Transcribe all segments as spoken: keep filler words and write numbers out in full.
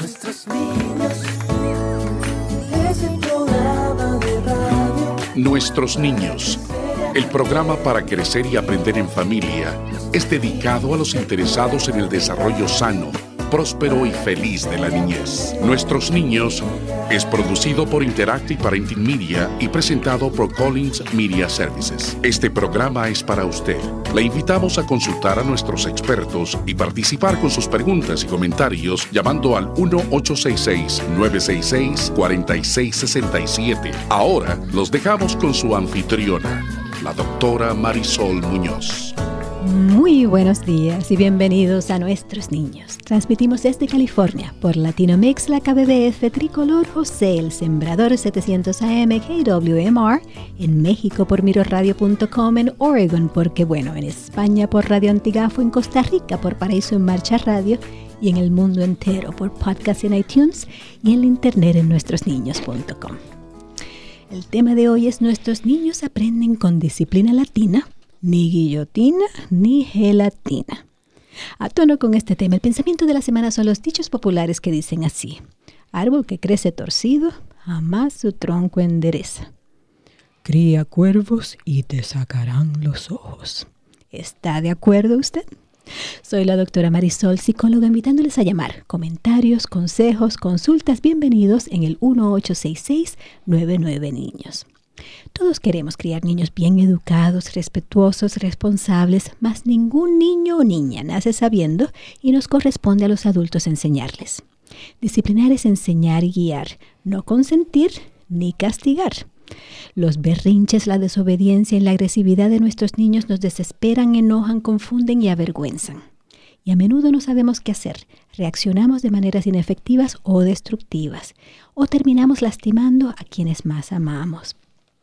Nuestros niños, ese programa de radio. Nuestros niños, el programa para crecer y aprender en familia, es dedicado a los interesados en el desarrollo sano, próspero y feliz de la niñez. Nuestros niños es producido por Interactive Parenting Media y presentado por Collins Media Services. Este programa es para usted. Le invitamos a consultar a nuestros expertos y participar con sus preguntas y comentarios llamando al uno ocho seis seis, nueve seis seis, cuatro seis seis siete. Ahora los dejamos con su anfitriona, la doctora Marisol Muñoz. Muy buenos días y bienvenidos a Nuestros Niños. Transmitimos desde California por Latinomex, la K B B F Tricolor José, el Sembrador setecientos A M K W M R, en México por miro radio punto com, en Oregon porque bueno, en España por Radio Antigafo, en Costa Rica por Paraíso en Marcha Radio y en el mundo entero por podcast en iTunes y en la internet en nuestros niños punto com. El tema de hoy es: nuestros niños aprenden con disciplina latina, ni guillotina ni gelatina. A tono con este tema, el pensamiento de la semana son los dichos populares que dicen así: árbol que crece torcido, jamás su tronco endereza. Cría cuervos y te sacarán los ojos. ¿Está de acuerdo usted? Soy la doctora Marisol, psicóloga, invitándoles a llamar. Comentarios, consejos, consultas, bienvenidos en el uno ocho seis seis, nueve nueve niños. Todos queremos criar niños bien educados, respetuosos, responsables, mas ningún niño o niña nace sabiendo y nos corresponde a los adultos enseñarles. Disciplinar es enseñar y guiar, no consentir ni castigar. Los berrinches, la desobediencia y la agresividad de nuestros niños nos desesperan, enojan, confunden y avergüenzan. Y a menudo no sabemos qué hacer. Reaccionamos de maneras inefectivas o destructivas, o terminamos lastimando a quienes más amamos.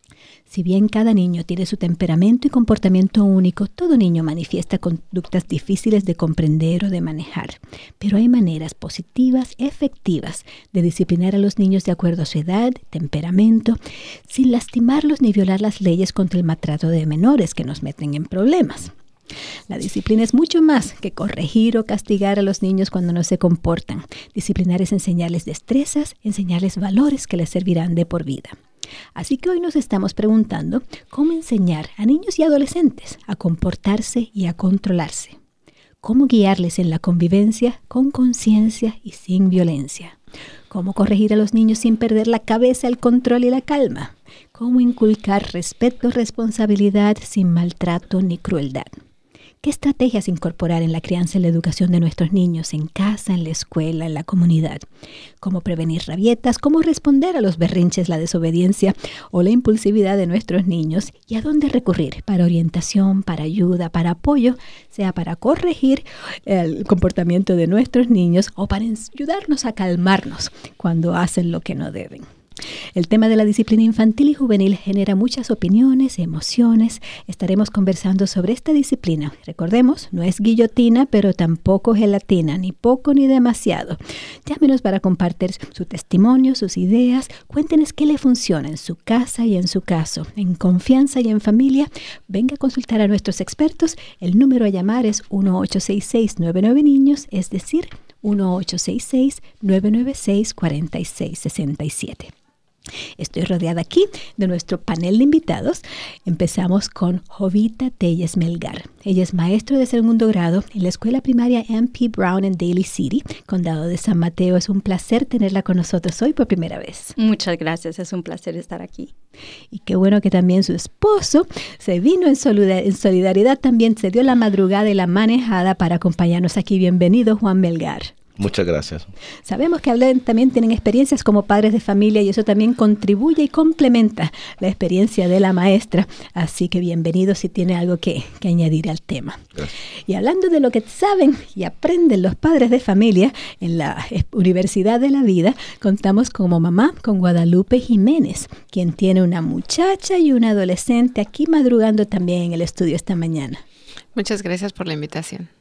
Si bien cada niño tiene su temperamento y comportamiento único, todo niño manifiesta conductas difíciles de comprender o de manejar. Pero hay maneras positivas, efectivas, de disciplinar a los niños de acuerdo a su edad, temperamento, sin lastimarlos ni violar las leyes contra el maltrato de menores que nos meten en problemas. La disciplina es mucho más que corregir o castigar a los niños cuando no se comportan. Disciplinar es enseñarles destrezas, enseñarles valores que les servirán de por vida. Así que hoy nos estamos preguntando cómo enseñar a niños y adolescentes a comportarse y a controlarse. Cómo guiarles en la convivencia con conciencia y sin violencia. Cómo corregir a los niños sin perder la cabeza, el control y la calma. Cómo inculcar respeto, responsabilidad sin maltrato ni crueldad. ¿Qué estrategias incorporar en la crianza y la educación de nuestros niños en casa, en la escuela, en la comunidad? ¿Cómo prevenir rabietas? ¿Cómo responder a los berrinches, la desobediencia o la impulsividad de nuestros niños? ¿Y a dónde recurrir para orientación, para ayuda, para apoyo, sea para corregir el comportamiento de nuestros niños o para ayudarnos a calmarnos cuando hacen lo que no deben? El tema de la disciplina infantil y juvenil genera muchas opiniones, emociones. Estaremos conversando sobre esta disciplina. Recordemos, no es guillotina, pero tampoco gelatina, ni poco ni demasiado. Llámenos para compartir su testimonio, sus ideas. Cuéntenos qué le funciona en su casa y en su caso. En confianza y en familia, venga a consultar a nuestros expertos. El número a llamar es uno ocho seis seis, nueve nueve niños, es decir, uno ocho seis seis, nueve nueve seis, cuatro seis seis siete. Estoy rodeada aquí de nuestro panel de invitados. Empezamos con Jovita Telles Melgar. Ella es maestra de segundo grado en la escuela primaria M P Brown en Daly City, condado de San Mateo. Es un placer tenerla con nosotros hoy por primera vez. Muchas gracias, es un placer estar aquí. Y qué bueno que también su esposo se vino en solidaridad, también se dio la madrugada y la manejada para acompañarnos aquí. Bienvenido, Juan Melgar. Muchas gracias. Sabemos que hablan, también tienen experiencias como padres de familia y eso también contribuye y complementa la experiencia de la maestra. Así que bienvenido si tiene algo que, que añadir al tema. Gracias. Y hablando de lo que saben y aprenden los padres de familia en la Universidad de la Vida, contamos como mamá con Guadalupe Jiménez, quien tiene una muchacha y una adolescente aquí madrugando también en el estudio esta mañana. Muchas gracias por la invitación.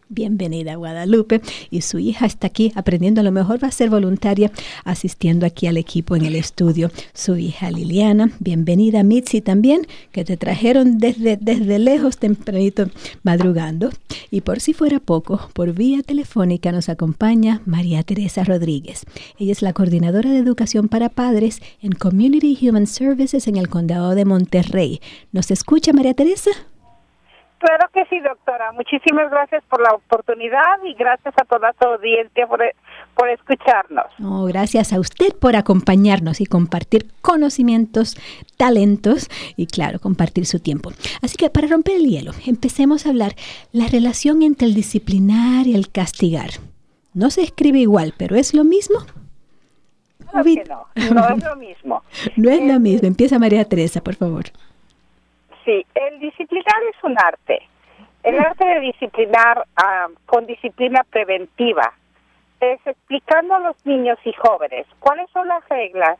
Bienvenida, Guadalupe. Y su hija está aquí aprendiendo, a lo mejor va a ser voluntaria asistiendo aquí al equipo en el estudio. Su hija Liliana, bienvenida. Mitzi también, que te trajeron desde, desde lejos, tempranito, madrugando. Y por si fuera poco, por vía telefónica nos acompaña María Teresa Rodríguez. Ella es la coordinadora de educación para padres en Community Human Services en el condado de Monterrey. ¿Nos escucha, María Teresa? Claro que sí, doctora. Muchísimas gracias por la oportunidad y gracias a toda su audiencia por, por escucharnos. Oh, gracias a usted por acompañarnos y compartir conocimientos, talentos y, claro, compartir su tiempo. Así que para romper el hielo, empecemos a hablar la relación entre el disciplinar y el castigar. No se escribe igual, pero ¿es lo mismo? Claro que no, no es lo mismo. No es lo mismo. Empieza María Teresa, por favor. Sí, el disciplinar es un arte. El arte de disciplinar uh, con disciplina preventiva es explicando a los niños y jóvenes cuáles son las reglas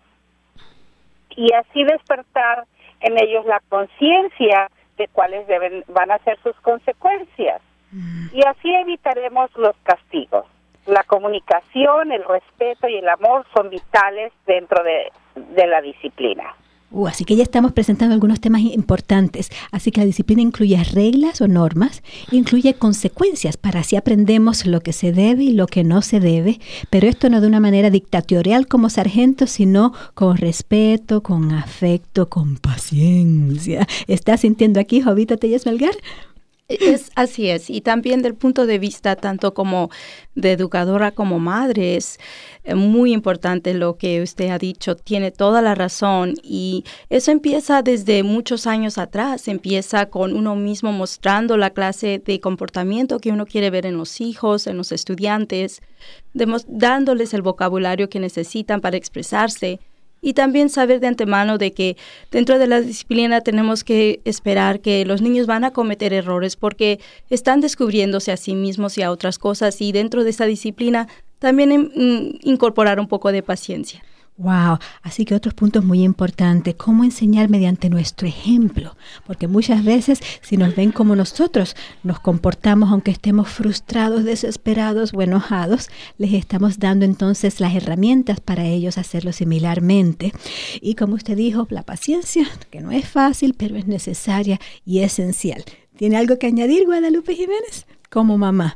y así despertar en ellos la conciencia de cuáles deben van a ser sus consecuencias. Y así evitaremos los castigos. La comunicación, el respeto y el amor son vitales dentro de, de la disciplina. Uh, así que ya estamos presentando algunos temas importantes. Así que la disciplina incluye reglas o normas, incluye consecuencias para así aprendemos lo que se debe y lo que no se debe, pero esto no de una manera dictatorial como sargento, sino con respeto, con afecto, con paciencia. ¿Estás sintiendo aquí, Jovita Telles Melgar? Es, así es, y también del punto de vista tanto como de educadora como madre es muy importante lo que usted ha dicho, tiene toda la razón y eso empieza desde muchos años atrás, empieza con uno mismo mostrando la clase de comportamiento que uno quiere ver en los hijos, en los estudiantes, demos, dándoles el vocabulario que necesitan para expresarse. Y también saber de antemano de que dentro de la disciplina tenemos que esperar que los niños van a cometer errores porque están descubriéndose a sí mismos y a otras cosas y dentro de esa disciplina también in, incorporar un poco de paciencia. Wow, así que otros puntos muy importantes, cómo enseñar mediante nuestro ejemplo, porque muchas veces si nos ven como nosotros nos comportamos, aunque estemos frustrados, desesperados o enojados, les estamos dando entonces las herramientas para ellos hacerlo similarmente. Y como usted dijo, la paciencia, que no es fácil, pero es necesaria y esencial. ¿Tiene algo que añadir, Guadalupe Jiménez, como mamá?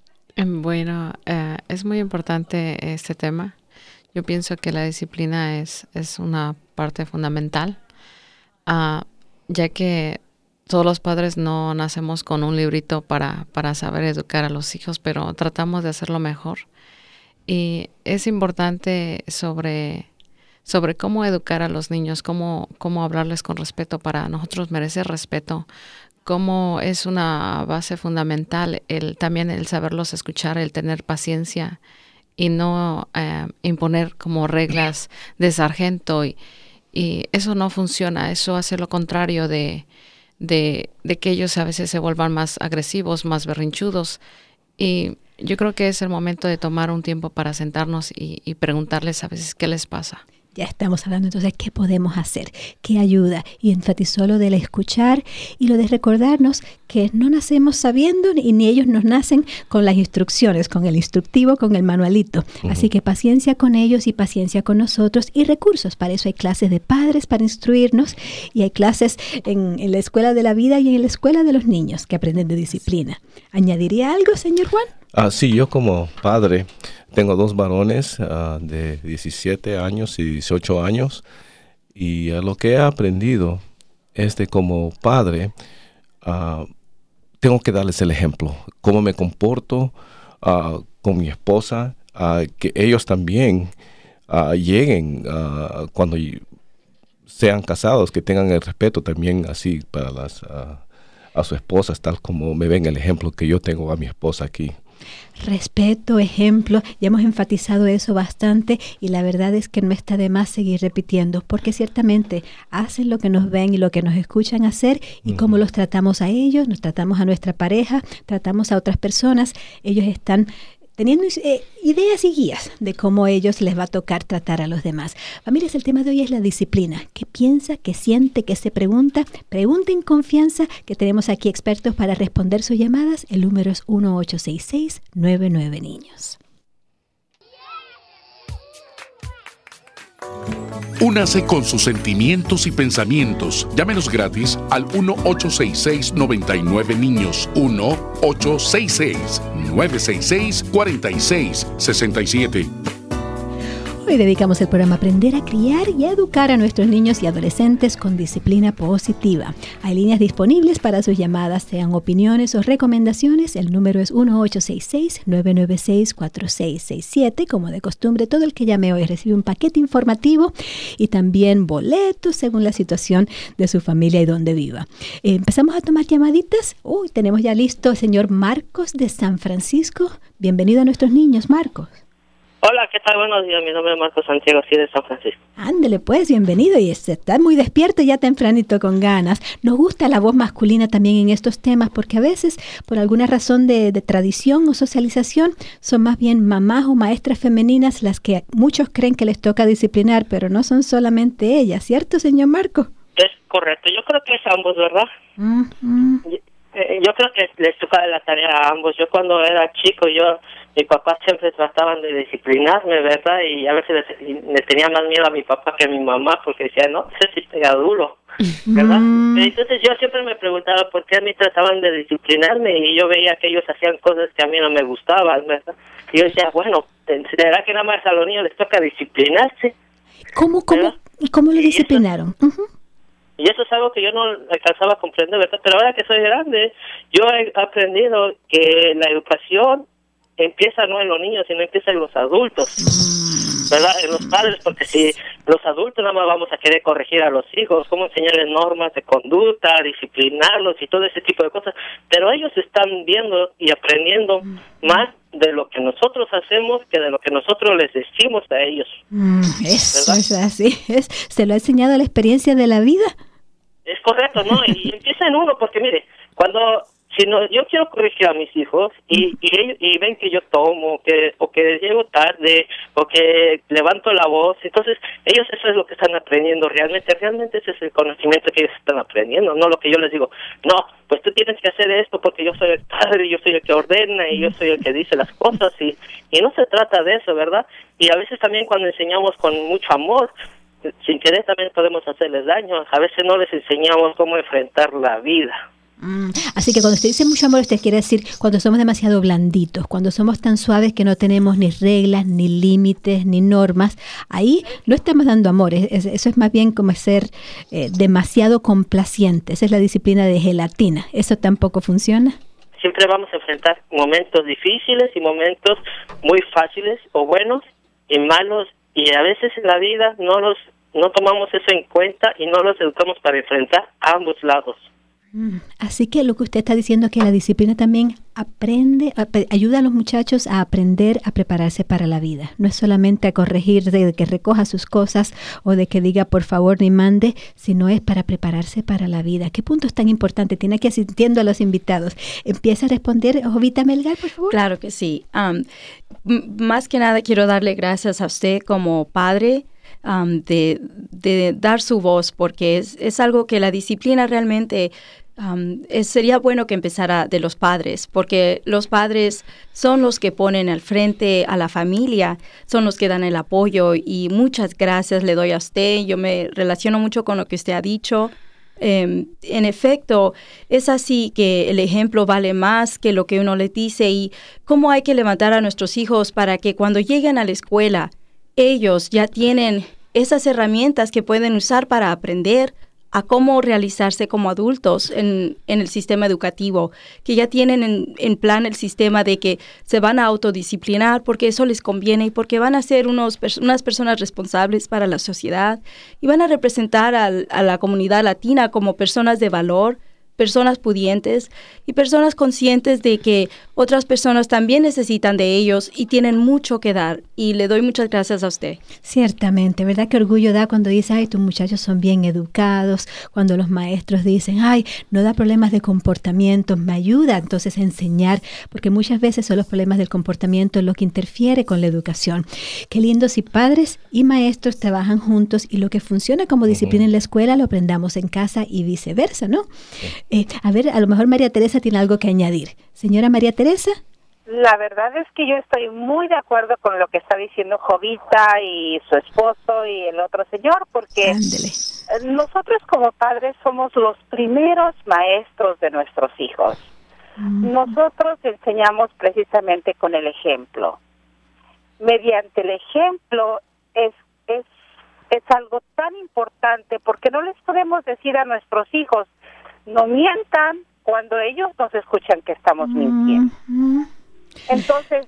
Bueno, uh, es muy importante este tema. Yo pienso que la disciplina es, es una parte fundamental, uh, ya que todos los padres no nacemos con un librito para, para saber educar a los hijos, pero tratamos de hacerlo mejor. Y es importante sobre, sobre cómo educar a los niños, cómo, cómo hablarles con respeto para nosotros merecer respeto, cómo es una base fundamental el, también el saberlos escuchar, el tener paciencia, y no eh, imponer como reglas de sargento y, y eso no funciona, eso hace lo contrario de, de, de que ellos a veces se vuelvan más agresivos, más berrinchudos y yo creo que es el momento de tomar un tiempo para sentarnos y, y preguntarles a veces qué les pasa. Ya estamos hablando entonces qué podemos hacer, qué ayuda, y enfatizó lo del escuchar y lo de recordarnos que no nacemos sabiendo y ni ellos nos nacen con las instrucciones, con el instructivo, con el manualito. Uh-huh. Así que paciencia con ellos y paciencia con nosotros y recursos. Para eso hay clases de padres para instruirnos y hay clases en, en la escuela de la vida y en la escuela de los niños que aprenden de disciplina. ¿Añadiría algo, señor Juan? Ah, sí, yo como padre tengo dos varones uh, de diecisiete años y dieciocho años y uh, lo que he aprendido es de como padre uh, tengo que darles el ejemplo, cómo me comporto uh, con mi esposa, uh, que ellos también uh, lleguen uh, cuando sean casados, que tengan el respeto también así para las uh, a sus esposas, tal como me ven el ejemplo que yo tengo a mi esposa aquí. Respeto, ejemplo, ya hemos enfatizado eso bastante y la verdad es que no está de más seguir repitiendo porque ciertamente hacen lo que nos ven y lo que nos escuchan hacer y uh-huh. cómo los tratamos a ellos, nos tratamos a nuestra pareja, tratamos a otras personas, ellos están teniendo eh, ideas y guías de cómo a ellos les va a tocar tratar a los demás. Familias, el tema de hoy es la disciplina. ¿Qué piensa, qué siente, qué se pregunta? Pregunte en confianza, que tenemos aquí expertos para responder sus llamadas. El número es uno ocho seis seis nueve nueve niños. Únase con sus sentimientos y pensamientos. Llámenos gratis al uno ocho seis seis nueve nueve niños. uno ocho seis seis nueve seis seis cuatro seis seis siete. Hoy dedicamos el programa a aprender a criar y a educar a nuestros niños y adolescentes con disciplina positiva. Hay líneas disponibles para sus llamadas, sean opiniones o recomendaciones. El número es uno ocho seis seis nueve nueve seis cuatro seis seis siete. Como de costumbre, todo el que llame hoy recibe un paquete informativo y también boletos según la situación de su familia y donde viva. Eh, empezamos a tomar llamaditas. Uy, tenemos ya listo el señor Marcos de San Francisco. Bienvenido a nuestros niños, Marcos. Hola, ¿qué tal? Buenos días, mi nombre es Marcos Santiago, aquí de San Francisco. Ándele pues, bienvenido, y está muy despierto ya tempranito con ganas. Nos gusta la voz masculina también en estos temas porque a veces, por alguna razón de, de tradición o socialización, son más bien mamás o maestras femeninas las que muchos creen que les toca disciplinar, pero no son solamente ellas, ¿cierto, señor Marcos? Es correcto, yo creo que es ambos, ¿verdad? Uh-huh. Yo, eh, yo creo que les toca la tarea a ambos. Yo cuando era chico, yo... Mi papá siempre trataban de disciplinarme, ¿verdad? Y a veces le, le tenía más miedo a mi papá que a mi mamá porque decía, no, ese sí pega duro, ¿verdad? Mm. Entonces yo siempre me preguntaba por qué a mí trataban de disciplinarme y yo veía que ellos hacían cosas que a mí no me gustaban, ¿verdad? Y yo decía, bueno, ¿será que nada más a los niños les toca disciplinarse? ¿Cómo, cómo, cómo lo disciplinaron? Y eso, uh-huh. y eso es algo que yo no alcanzaba a comprender, ¿verdad? Pero ahora que soy grande, yo he aprendido que la educación empieza no en los niños, sino empieza en los adultos, ¿verdad? En los padres, porque si los adultos nada más vamos a querer corregir a los hijos, cómo enseñarles normas de conducta, disciplinarlos y todo ese tipo de cosas, pero ellos están viendo y aprendiendo más de lo que nosotros hacemos que de lo que nosotros les decimos a ellos. Mm, eso es así, es, se lo ha enseñado la experiencia de la vida. Es correcto, ¿no? Y empieza en uno, porque mire, cuando... Si no, yo quiero corregir a mis hijos y, y ellos y ven que yo tomo, que o que llego tarde, o que levanto la voz, entonces ellos eso es lo que están aprendiendo realmente, realmente ese es el conocimiento que ellos están aprendiendo, no lo que yo les digo, no, pues tú tienes que hacer esto porque yo soy el padre, yo soy el que ordena y yo soy el que dice las cosas y, y no se trata de eso, ¿verdad? Y a veces también cuando enseñamos con mucho amor, sin querer también podemos hacerles daño, a veces no les enseñamos cómo enfrentar la vida. Mm, así que cuando usted dice mucho amor, usted quiere decir cuando somos demasiado blanditos, cuando somos tan suaves que no tenemos ni reglas, ni límites, ni normas, ahí no estamos dando amor, es, es, eso es más bien como ser eh, demasiado complaciente, esa es la disciplina de gelatina, ¿eso tampoco funciona? Siempre vamos a enfrentar momentos difíciles y momentos muy fáciles o buenos y malos, y a veces en la vida no los no tomamos eso en cuenta y no los educamos para enfrentar a ambos lados. Así que lo que usted está diciendo es que la disciplina también aprende, ayuda a los muchachos a aprender a prepararse para la vida. No es solamente a corregir de que recoja sus cosas o de que diga por favor ni mande, sino es para prepararse para la vida. ¿Qué punto es tan importante? Tiene que asistiendo a los invitados. Empieza a responder, Jovita Melgar, por favor. Claro que sí. Um, m- más que nada quiero darle gracias a usted como padre. Um, de, de dar su voz, porque es, es algo que la disciplina realmente um, es, sería bueno que empezara de los padres, porque los padres son los que ponen al frente a la familia, son los que dan el apoyo, y muchas gracias le doy a usted. Yo me relaciono mucho con lo que usted ha dicho. Um, en efecto, es así que el ejemplo vale más que lo que uno les dice, y cómo hay que levantar a nuestros hijos para que cuando lleguen a la escuela ellos ya tienen esas herramientas que pueden usar para aprender a cómo realizarse como adultos en, en el sistema educativo, que ya tienen en, en plan el sistema de que se van a autodisciplinar porque eso les conviene y porque van a ser unos, unas personas responsables para la sociedad y van a representar al, a la comunidad latina como personas de valor, personas pudientes y personas conscientes de que otras personas también necesitan de ellos y tienen mucho que dar. Y le doy muchas gracias a usted. Ciertamente, ¿verdad? Que orgullo da cuando dice, ay, tus muchachos son bien educados, cuando los maestros dicen, ay, no da problemas de comportamiento, me ayuda entonces a enseñar, porque muchas veces son los problemas del comportamiento lo que interfiere con la educación. Qué lindo si padres y maestros trabajan juntos y lo que funciona como disciplina en la escuela lo aprendamos en casa y viceversa, ¿no? Eh, a ver, a lo mejor María Teresa tiene algo que añadir. Señora María Teresa. La verdad es que yo estoy muy de acuerdo con lo que está diciendo Jovita y su esposo y el otro señor, porque Ándele. nosotros como padres somos los primeros maestros de nuestros hijos. Mm. Nosotros enseñamos precisamente con el ejemplo. Mediante el ejemplo es, es, es algo tan importante, porque no les podemos decir a nuestros hijos, no mientan, cuando ellos nos escuchan que estamos mintiendo. Mm-hmm. Entonces,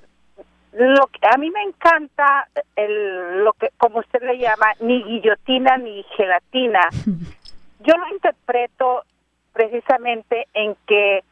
lo que a mí me encanta, el, lo que como usted le llama, ni guillotina ni gelatina. Yo lo interpreto precisamente en que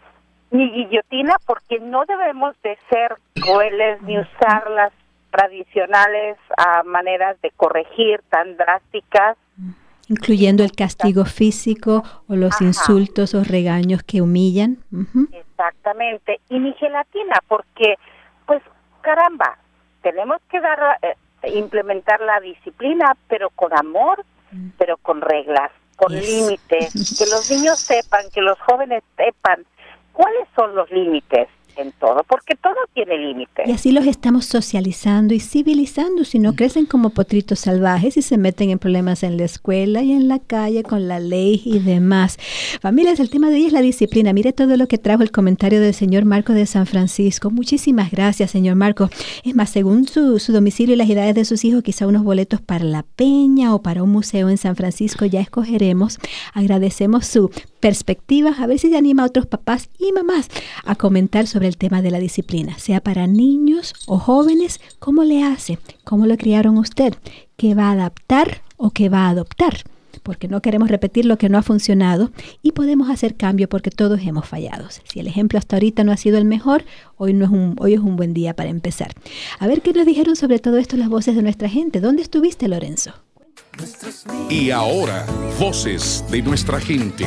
ni guillotina, porque no debemos de ser crueles ni usar las tradicionales uh, maneras de corregir tan drásticas. Incluyendo el castigo físico o los Ajá. insultos o regaños que humillan. Uh-huh. Exactamente. Y ni gelatina, porque, pues, caramba, tenemos que dar, eh, implementar la disciplina, pero con amor, mm. pero con reglas, con yes. límites, que los niños sepan, que los jóvenes sepan cuáles son los límites en todo, porque todo tiene límites. Y así los estamos socializando y civilizando, si no crecen como potritos salvajes y se meten en problemas en la escuela y en la calle con la ley y demás. Familias, el tema de hoy es la disciplina. Mire todo lo que trajo el comentario del señor Marco de San Francisco. Muchísimas gracias, señor Marco. Es más, según su, su domicilio y las edades de sus hijos, quizá unos boletos para la Peña o para un museo en San Francisco ya escogeremos. Agradecemos su perspectiva, a ver si se anima a otros papás y mamás a comentar sobre el tema de la disciplina, sea para niños o jóvenes. ¿Cómo le hace? ¿Cómo lo criaron usted? ¿Qué va a adaptar o qué va a adoptar? Porque no queremos repetir lo que no ha funcionado y podemos hacer cambio porque todos hemos fallado. Si el ejemplo hasta ahorita no ha sido el mejor, hoy, no es un, hoy es un buen día para empezar. A ver qué nos dijeron sobre todo esto las voces de nuestra gente. ¿Dónde estuviste, Lorenzo? Y ahora, voces de nuestra gente.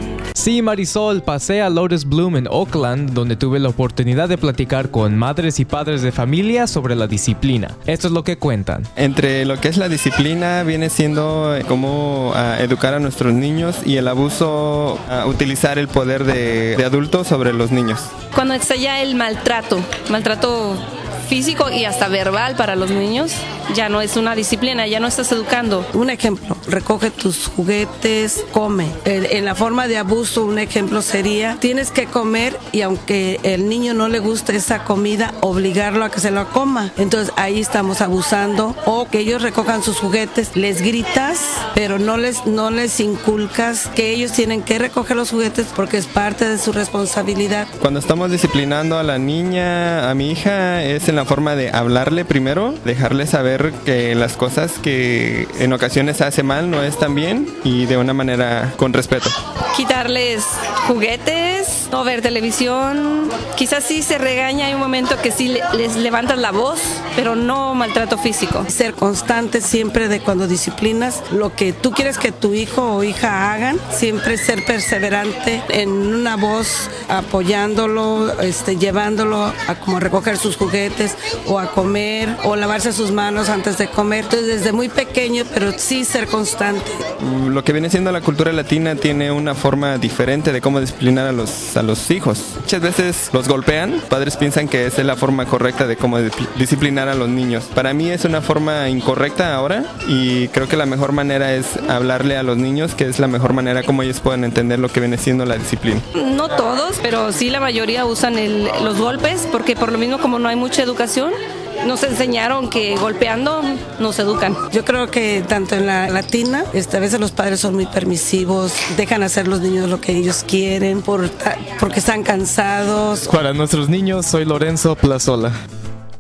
Sí, Marisol, pasé a Lotus Bloom en Oakland, donde tuve la oportunidad de platicar con madres y padres de familia sobre la disciplina. Esto es lo que cuentan. Entre lo que es la disciplina viene siendo cómo uh, educar a nuestros niños y el abuso, uh, utilizar el poder de, de adultos sobre los niños. Cuando está ya el maltrato, maltrato físico y hasta verbal para los niños, ya no es una disciplina, ya no estás educando. Un ejemplo, recoge tus juguetes, come. En, en la forma de abuso, un ejemplo sería, tienes que comer y aunque el niño no le guste esa comida, obligarlo a que se la coma. Entonces ahí estamos abusando. O que ellos recojan sus juguetes, les gritas, pero no les, no les inculcas que ellos tienen que recoger los juguetes porque es parte de su responsabilidad. Cuando estamos disciplinando a la niña, a mi hija, es en la forma de hablarle primero, dejarle saber que las cosas que en ocasiones hace mal no están bien y de una manera con respeto. Quitarles juguetes, no ver televisión, quizás sí se regaña, hay un momento que sí les levantas la voz, pero no maltrato físico. Ser constante siempre de cuando disciplinas lo que tú quieres que tu hijo o hija hagan, siempre ser perseverante en una voz, apoyándolo, este, llevándolo a como recoger sus juguetes o a comer o lavarse sus manos antes de comer. Entonces desde muy pequeño, pero sí ser constante. Lo que viene siendo la cultura latina tiene una forma diferente de cómo disciplinar a los, a los hijos. Muchas veces los golpean, padres piensan que esa es la forma correcta de cómo disciplinar a los niños. Para mí es una forma incorrecta ahora y creo que la mejor manera es hablarle a los niños, que es la mejor manera como ellos puedan entender lo que viene siendo la disciplina. No todos, pero sí la mayoría usan el, los golpes porque por lo mismo como no hay mucha educación, nos enseñaron que golpeando nos educan. Yo creo que tanto en la latina, este, a veces los padres son muy permisivos, dejan hacer los niños lo que ellos quieren por, porque están cansados. Para nuestros niños, soy Lorenzo Plazola.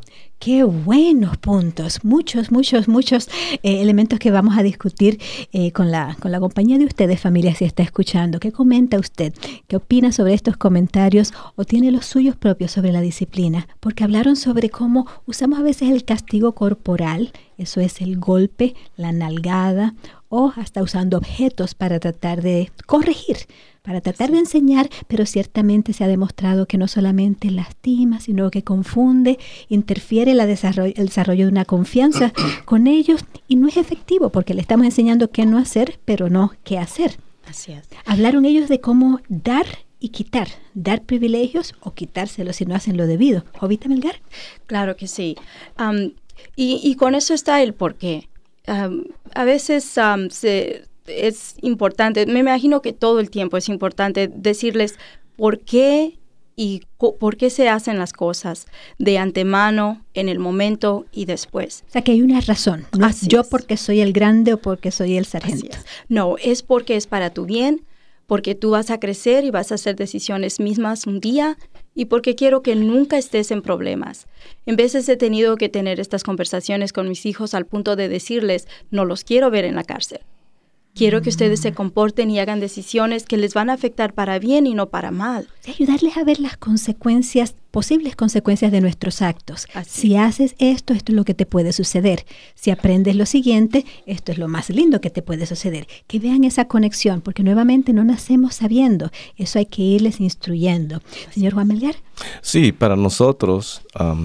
Qué buenos puntos, muchos, muchos, muchos eh, elementos que vamos a discutir eh, con la con la compañía de ustedes, familia, si está escuchando. ¿Qué comenta usted? ¿Qué opina sobre estos comentarios o tiene los suyos propios sobre la disciplina? Porque hablaron sobre cómo usamos a veces el castigo corporal, eso es el golpe, la nalgada, o hasta usando objetos para tratar de corregir, para tratar de enseñar, pero ciertamente se ha demostrado que no solamente lastima, sino que confunde, interfiere la desarrollo, el desarrollo de una confianza con ellos y no es efectivo porque le estamos enseñando qué no hacer, pero no qué hacer. Así es. Hablaron ellos de cómo dar y quitar, dar privilegios o quitárselos si no hacen lo debido. ¿Jovita Melgar? Claro que sí. Um, y, y con eso está el porqué. Um, a veces um, se... es importante, me imagino que todo el tiempo es importante decirles por qué y co- por qué se hacen las cosas de antemano, en el momento y después. O sea, que hay una razón, no Así es yo es. porque soy el grande o porque soy el sargento. Así es. No, es porque es para tu bien, porque tú vas a crecer y vas a hacer decisiones mismas un día y porque quiero que nunca estés en problemas. En veces he tenido que tener estas conversaciones con mis hijos al punto de decirles, no los quiero ver en la cárcel. Quiero que ustedes se comporten y hagan decisiones que les van a afectar para bien y no para mal. Ayudarles a ver las consecuencias, posibles consecuencias de nuestros actos. Así. Si haces esto, esto es lo que te puede suceder. Si aprendes lo siguiente, esto es lo más lindo que te puede suceder. Que vean esa conexión, porque nuevamente no nacemos sabiendo. Eso hay que irles instruyendo. Señor Juan Melgar. Sí, para nosotros um,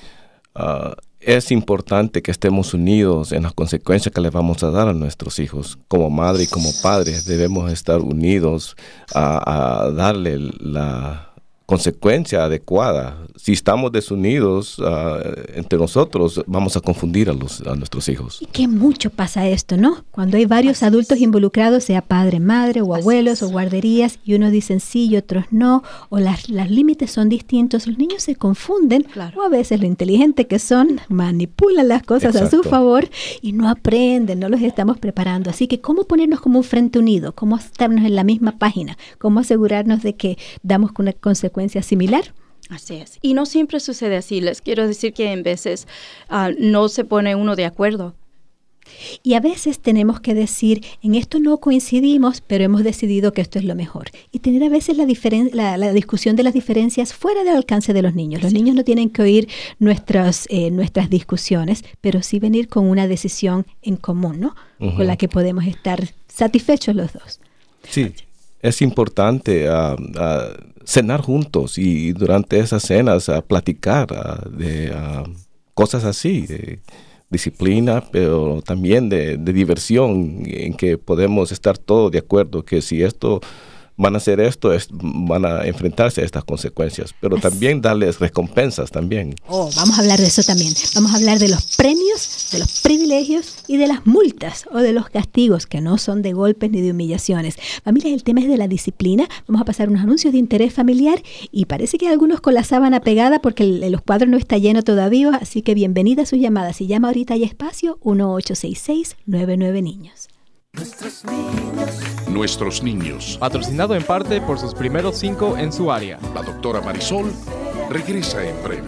uh, es importante que estemos unidos en las consecuencias que le vamos a dar a nuestros hijos. Como madre y como padre debemos estar unidos a, a darle la consecuencia adecuada. Si estamos desunidos uh, entre nosotros, vamos a confundir a, los, a nuestros hijos. Y que mucho pasa esto, ¿no? Cuando hay varios Así adultos es. involucrados, sea padre, madre, o Así abuelos, es. o guarderías, y unos dicen sí y otros no, o las, las límites son distintos, los niños se confunden, Claro. o a veces lo inteligente que son, manipulan las cosas Exacto. a su favor y no aprenden, no los estamos preparando. Así que, ¿cómo ponernos como un frente unido? ¿Cómo estarnos en la misma página? ¿Cómo asegurarnos de que damos con una consecuencia similar? Así es. Y no siempre sucede así. Les quiero decir que en veces uh, no se pone uno de acuerdo. Y a veces tenemos que decir, en esto no coincidimos, pero hemos decidido que esto es lo mejor. Y tener a veces la, diferen- la, la discusión de las diferencias fuera del alcance de los niños. Los Sí. niños no tienen que oír nuestras, eh, nuestras discusiones, pero sí venir con una decisión en común, ¿no? Ujú. Con la que podemos estar satisfechos los dos. Sí, es importante uh, uh, cenar juntos y durante esas cenas uh, platicar uh, de uh, cosas así, de disciplina, pero también de, de diversión, en que podemos estar todos de acuerdo que si esto van a hacer esto, es, van a enfrentarse a estas consecuencias, pero también darles recompensas también. Oh, vamos a hablar de eso también. Vamos a hablar de los premios, de los privilegios y de las multas o de los castigos, que no son de golpes ni de humillaciones. Familia, el tema es de la disciplina. Vamos a pasar unos anuncios de interés familiar y parece que hay algunos con la sábana pegada porque el, los cuadros no está lleno todavía, así que bienvenida a sus llamadas. Si llama ahorita hay espacio, uno ocho seis seis nueve nueve niños. Nuestros niños, Nuestros niños. Patrocinado en parte por sus primeros cinco en su área. La doctora Marisol regresa en breve.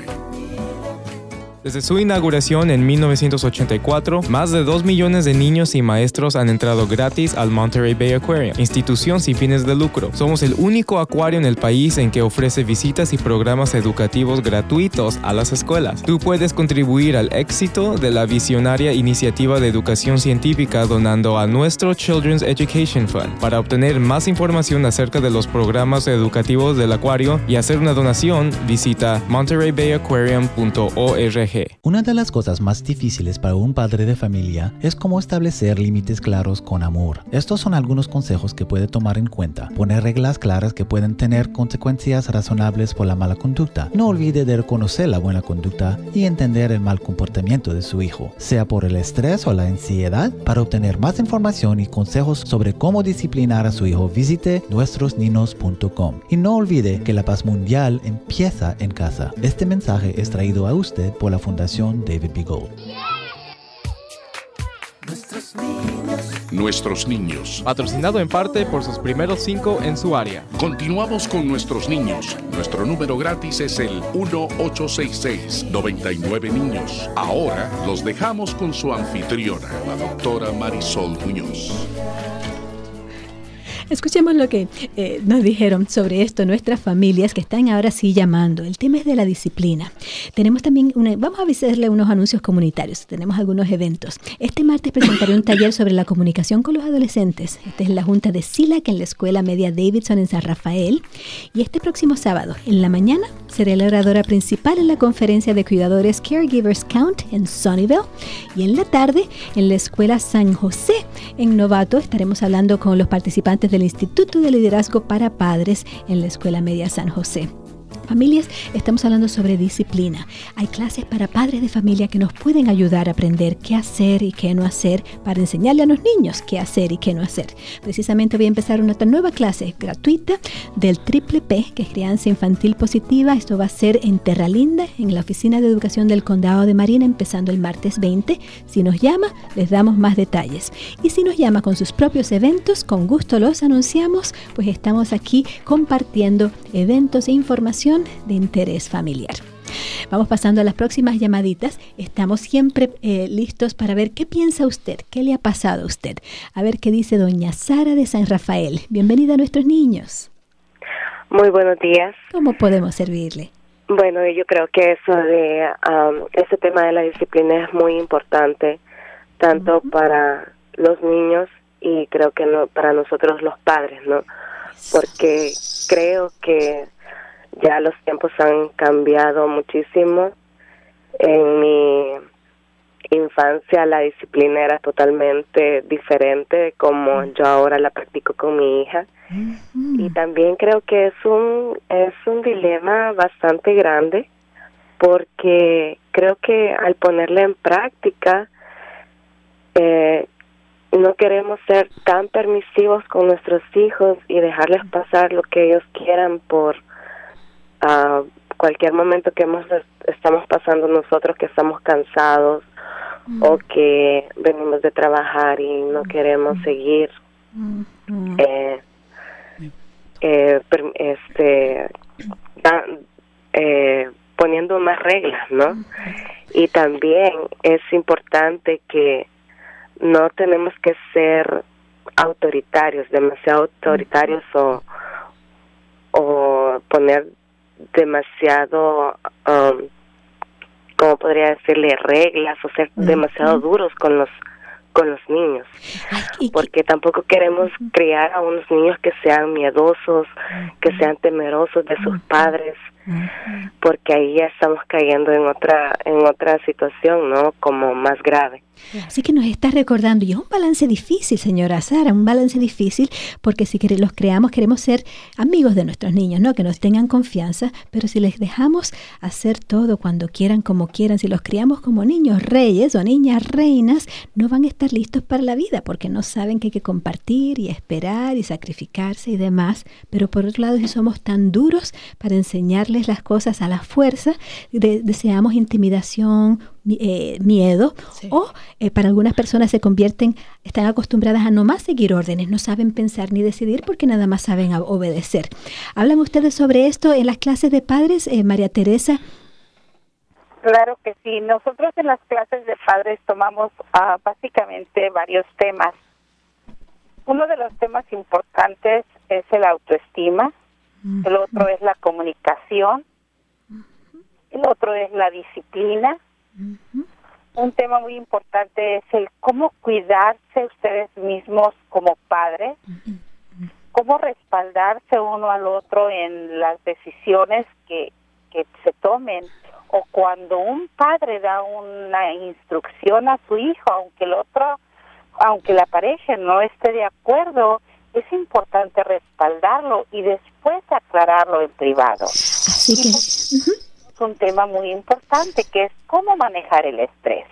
Desde su inauguración en mil novecientos ochenta y cuatro, más de dos millones de niños y maestros han entrado gratis al Monterey Bay Aquarium, institución sin fines de lucro. Somos el único acuario en el país en que ofrece visitas y programas educativos gratuitos a las escuelas. Tú puedes contribuir al éxito de la visionaria iniciativa de educación científica donando a nuestro Children's Education Fund. Para obtener más información acerca de los programas educativos del acuario y hacer una donación, visita monterey bay aquarium punto org. Una de las cosas más difíciles para un padre de familia es cómo establecer límites claros con amor. Estos son algunos consejos que puede tomar en cuenta. Poner reglas claras que pueden tener consecuencias razonables por la mala conducta. No olvide de reconocer la buena conducta y entender el mal comportamiento de su hijo, sea por el estrés o la ansiedad. Para obtener más información y consejos sobre cómo disciplinar a su hijo, visite nuestros ninos punto com. Y no olvide que la paz mundial empieza en casa. Este mensaje es traído a usted por la Fundación David B. Gold. nuestros niños. Nuestros niños. Patrocinado en parte por sus primeros cinco en su área. Continuamos con Nuestros niños. Nuestro número gratis es el uno ocho seis seis, nueve nueve niños. Ahora los dejamos con su anfitriona, la doctora Marisol Muñoz. Escuchemos lo que eh, nos dijeron sobre esto nuestras familias que están ahora sí llamando. El tema es de la disciplina. Tenemos también, una, vamos a hacerle unos anuncios comunitarios. Tenemos algunos eventos. Este martes presentaré un taller sobre la comunicación con los adolescentes. Esta es la junta de S I L A C en la Escuela Media Davidson en San Rafael. Y este próximo sábado, en la mañana, seré la oradora principal en la conferencia de cuidadores Caregivers Count en Sunnyvale. Y en la tarde, en la Escuela San José en Novato, estaremos hablando con los participantes de del Instituto de Liderazgo para Padres en la Escuela Media San José. Familias, estamos hablando sobre disciplina. Hay clases para padres de familia que nos pueden ayudar a aprender qué hacer y qué no hacer para enseñarle a los niños qué hacer y qué no hacer. Precisamente voy a empezar una nueva clase gratuita del Triple P, que es Crianza Infantil Positiva. Esto va a ser en Terra Linda, en la Oficina de Educación del Condado de Marin, empezando el martes veinte. Si nos llama, les damos más detalles. Y si nos llama con sus propios eventos, con gusto los anunciamos, pues estamos aquí compartiendo eventos e información de interés familiar. Vamos pasando a las próximas llamaditas. Estamos siempre eh, listos para ver qué piensa usted, qué le ha pasado a usted. A ver qué dice doña Sara de San Rafael. Bienvenida a Nuestros niños. Muy buenos días. ¿Cómo podemos servirle? Bueno, yo creo que eso de um, ese tema de la disciplina es muy importante, tanto uh-huh. para los niños y creo que no para nosotros los padres, ¿no? Porque creo que ya los tiempos han cambiado muchísimo. En mi infancia la disciplina era totalmente diferente como yo ahora la practico con mi hija. Uh-huh. Y también creo que es un es un dilema bastante grande porque creo que al ponerla en práctica eh, no queremos ser tan permisivos con nuestros hijos y dejarles pasar lo que ellos quieran por Uh, cualquier momento que hemos, estamos pasando nosotros, que estamos cansados mm. o que venimos de trabajar y no queremos mm. seguir mm. eh, eh, este da, eh, poniendo más reglas, ¿no? Mm. Y también es importante que no tenemos que ser autoritarios, demasiado autoritarios mm. o o poner demasiado, um, ¿cómo podría decirle? Reglas o ser uh-huh. demasiado duros con los con los niños, porque tampoco queremos uh-huh. criar a unos niños que sean miedosos, uh-huh. que sean temerosos de sus uh-huh. padres, uh-huh. porque ahí ya estamos cayendo en otra en otra situación, ¿no? Como más grave. Así que nos está recordando, y es un balance difícil, señora Sara, un balance difícil, porque si los creamos, queremos ser amigos de nuestros niños, ¿no? Que nos tengan confianza, pero si les dejamos hacer todo cuando quieran, como quieran, si los criamos como niños reyes o niñas reinas, no van a estar listos para la vida, porque no saben que hay que compartir y esperar y sacrificarse y demás. Pero por otro lado, si somos tan duros para enseñarles las cosas a la fuerza, de, deseamos intimidación, Eh, miedo, sí. o eh, para algunas personas se convierten, están acostumbradas a no más seguir órdenes, no saben pensar ni decidir porque nada más saben obedecer. ¿Hablan ustedes sobre esto en las clases de padres, eh, María Teresa? Claro que sí. Nosotros en las clases de padres tomamos uh, básicamente varios temas. Uno de los temas importantes es el autoestima, uh-huh. el otro es la comunicación, uh-huh. el otro es la disciplina. Uh-huh. Un tema muy importante es el cómo cuidarse ustedes mismos como padres, uh-huh. cómo respaldarse uno al otro en las decisiones que, que se tomen, o cuando un padre da una instrucción a su hijo, aunque el otro, aunque la pareja no esté de acuerdo, es importante respaldarlo y después aclararlo en privado. Así que... Uh-huh. un tema muy importante que es cómo manejar el estrés.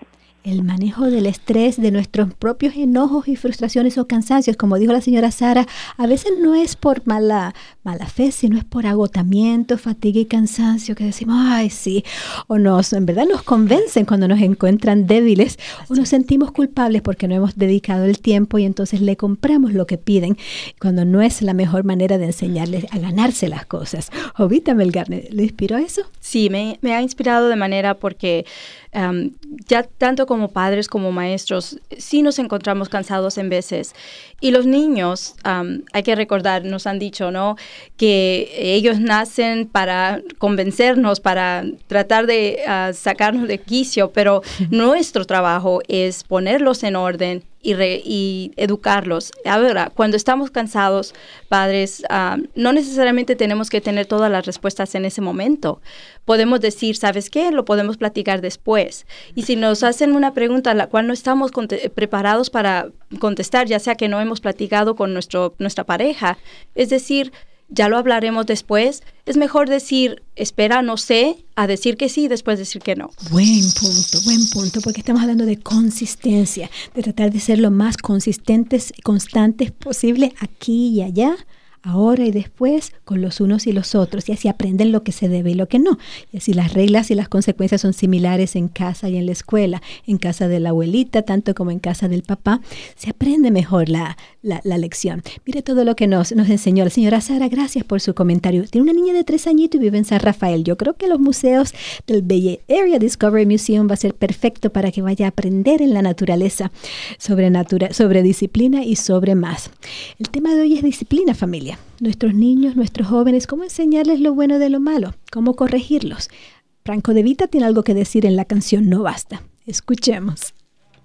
el manejo del estrés, de nuestros propios enojos y frustraciones o cansancios. Como dijo la señora Sara, a veces no es por mala, mala fe, sino es por agotamiento, fatiga y cansancio que decimos, ay, sí, o nos, en verdad nos convencen cuando nos encuentran débiles, o nos sentimos culpables porque no hemos dedicado el tiempo y entonces le compramos lo que piden, cuando no es la mejor manera de enseñarles a ganarse las cosas. Jovita Melgarne, ¿le inspiró eso? Sí, me, me ha inspirado de manera porque um, ya tanto como padres como maestros, sí nos encontramos cansados en veces. Y los niños, um, hay que recordar, nos han dicho, ¿no?, que ellos nacen para convencernos, para tratar de uh, sacarnos de quicio, pero nuestro trabajo es ponerlos en orden y, re, y educarlos. Ahora, cuando estamos cansados, padres, uh, no necesariamente tenemos que tener todas las respuestas en ese momento. Podemos decir, ¿sabes qué? Lo podemos platicar después. Y si nos hacen una pregunta a la cual no estamos preparados para contestar, ya sea que no hemos platicado con nuestro, nuestra pareja, es decir, ya lo hablaremos después, es mejor decir, espera, no sé, a decir que sí y después decir que no. Buen punto, buen punto, porque estamos hablando de consistencia, de tratar de ser lo más consistentes y constantes posible aquí y allá, ahora y después, con los unos y los otros, y así aprenden lo que se debe y lo que no. Y así las reglas y las consecuencias son similares en casa y en la escuela, en casa de la abuelita, tanto como en casa del papá, se aprende mejor la, la, la lección. Mire todo lo que nos, nos enseñó la señora Sara, gracias por su comentario. Tiene una niña de tres añitos y vive en San Rafael. Yo creo que los museos del Bay Area Discovery Museum va a ser perfecto para que vaya a aprender en la naturaleza sobre, natura, sobre disciplina y sobre más. El tema de hoy es disciplina, familia. Nuestros niños, nuestros jóvenes, cómo enseñarles lo bueno de lo malo, cómo corregirlos. Franco De Vita tiene algo que decir en la canción No Basta. Escuchemos.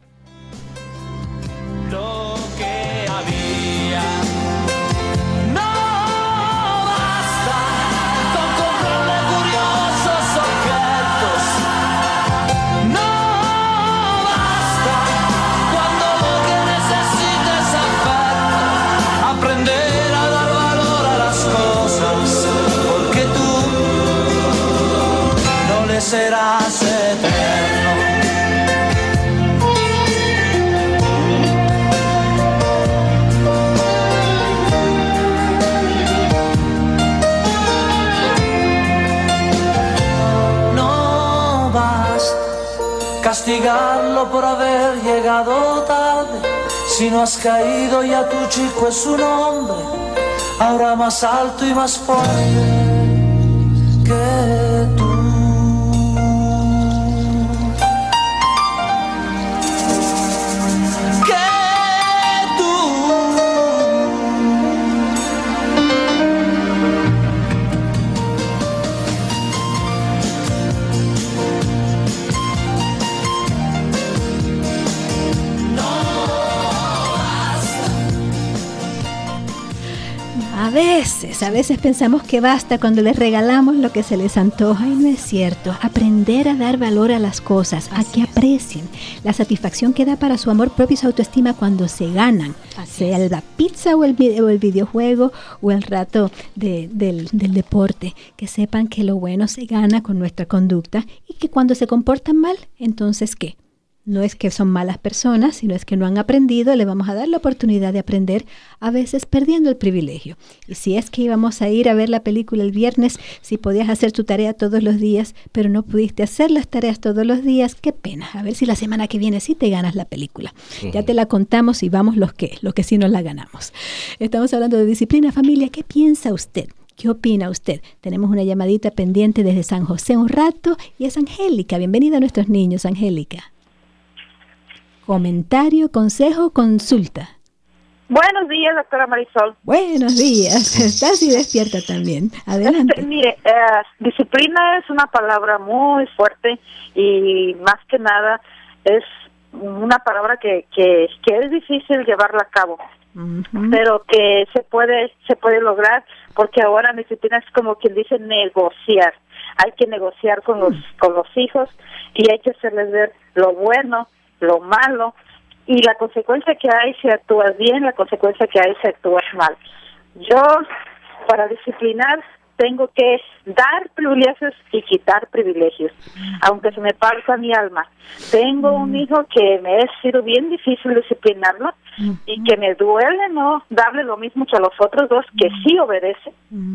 Lo que había no basta con comprarle curiosos objetos. No basta cuando lo que necesitas es afecto. Aprender porque tú no le serás eterno. No basta castigarlo por haber llegado tarde. Si no has caído ya tu chico es un hombre, ahora más alto y más fuerte que tú. Que tú. A veces, a veces pensamos que basta cuando les regalamos lo que se les antoja y no es cierto. Aprender a dar valor a las cosas, a que aprecien. La satisfacción que da para su amor propio y su autoestima cuando se ganan. Sea la pizza o el, o el videojuego o el rato de, del, del deporte. Que sepan que lo bueno se gana con nuestra conducta y que cuando se comportan mal, entonces ¿qué? No es que son malas personas, sino es que no han aprendido, le vamos a dar la oportunidad de aprender, a veces perdiendo el privilegio. Y si es que íbamos a ir a ver la película el viernes, si podías hacer tu tarea todos los días, pero no pudiste hacer las tareas todos los días, qué pena. A ver si la semana que viene sí te ganas la película. Uh-huh. Ya te la contamos y vamos los que, los que sí nos la ganamos. Estamos hablando de disciplina, familia. ¿Qué piensa usted? ¿Qué opina usted? Tenemos una llamadita pendiente desde San José un rato y es Angélica. Bienvenida a nuestros niños, Angélica. Comentario, consejo, consulta. Buenos días, doctora Marisol. Buenos días. Estás y despierta también. Adelante. Este, mire, uh, disciplina es una palabra muy fuerte y más que nada es una palabra que, que, que es difícil llevarla a cabo, uh-huh. pero que se puede se puede lograr porque ahora disciplina es como quien dice negociar. Hay que negociar con los con los hijos y hay que hacerles ver lo bueno, lo malo y la consecuencia que hay si actúas bien, la consecuencia que hay si actúas mal. Yo, para disciplinar, tengo que dar privilegios y quitar privilegios, aunque se me parta mi alma. Tengo un hijo que me ha sido bien difícil disciplinarlo y que me duele no darle lo mismo que a los otros dos que sí obedece.